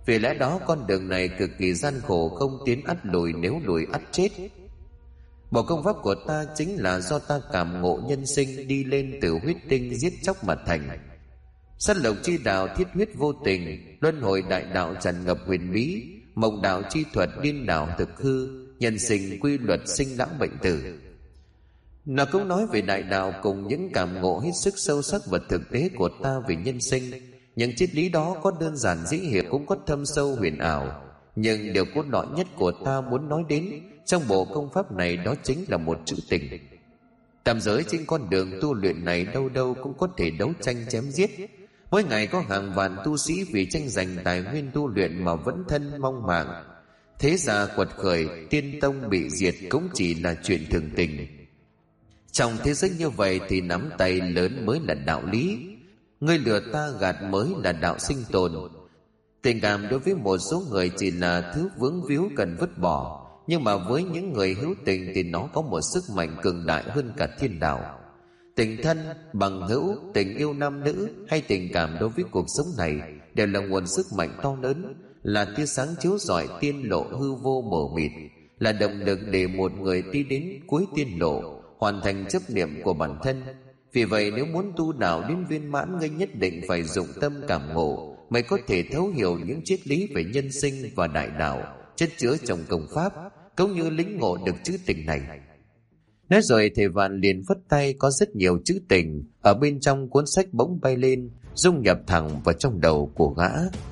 Vì lẽ đó con đường này cực kỳ gian khổ, không tiến ắt lùi, nếu lùi ắt chết. Bộ công pháp của ta chính là do ta cảm ngộ nhân sinh, đi lên từ huyết tinh giết chóc mà thành. Sát lộc chi đạo thiết huyết vô tình, luân hồi đại đạo tràn ngập huyền bí, mộng đạo chi thuật điên đảo thực hư, nhân sinh quy luật sinh lão bệnh tử. Nó cũng nói về đại đạo cùng những cảm ngộ hết sức sâu sắc và thực tế của ta về nhân sinh. Những triết lý đó có đơn giản dễ hiểu, cũng có thâm sâu huyền ảo, nhưng điều cốt lõi nhất của ta muốn nói đến trong bộ công pháp này đó chính là một chữ tình. Tam giới trên con đường tu luyện này đâu đâu cũng có thể đấu tranh chém giết. Mỗi ngày có hàng vạn tu sĩ vì tranh giành tài nguyên tu luyện mà vẫn thân mong màng. Thế gia quật khởi, tiên tông bị diệt cũng chỉ là chuyện thường tình. Trong thế giới như vậy thì nắm tay lớn mới là đạo lý, ngươi lừa ta gạt mới là đạo sinh tồn. Tình cảm đối với một số người chỉ là thứ vướng víu cần vứt bỏ, nhưng mà với những người hữu tình thì nó có một sức mạnh cường đại hơn cả thiên đạo. Tình thân, bằng hữu, tình yêu nam nữ hay tình cảm đối với cuộc sống này đều là nguồn sức mạnh to lớn, là tia sáng chiếu rọi tiên lộ hư vô mờ mịt, là động lực để một người đi đến cuối tiên lộ, hoàn thành chấp niệm của bản thân. Vì vậy nếu muốn tu đạo đến viên mãn, ngươi nhất định phải dụng tâm cảm ngộ mới có thể thấu hiểu những triết lý về nhân sinh và đại đạo chất chứa trong công pháp, cũng như lĩnh ngộ được chữ tình này. Nói rồi thầy Vạn liền phất tay, có rất nhiều chữ tình ở bên trong cuốn sách bỗng bay lên, dung nhập thẳng vào trong đầu của gã.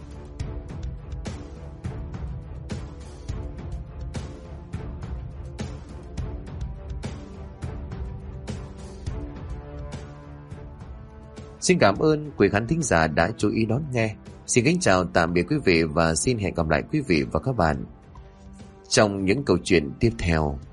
Xin cảm ơn quý khán thính giả đã chú ý đón nghe. Xin kính chào tạm biệt quý vị và xin hẹn gặp lại quý vị và các bạn trong những câu chuyện tiếp theo.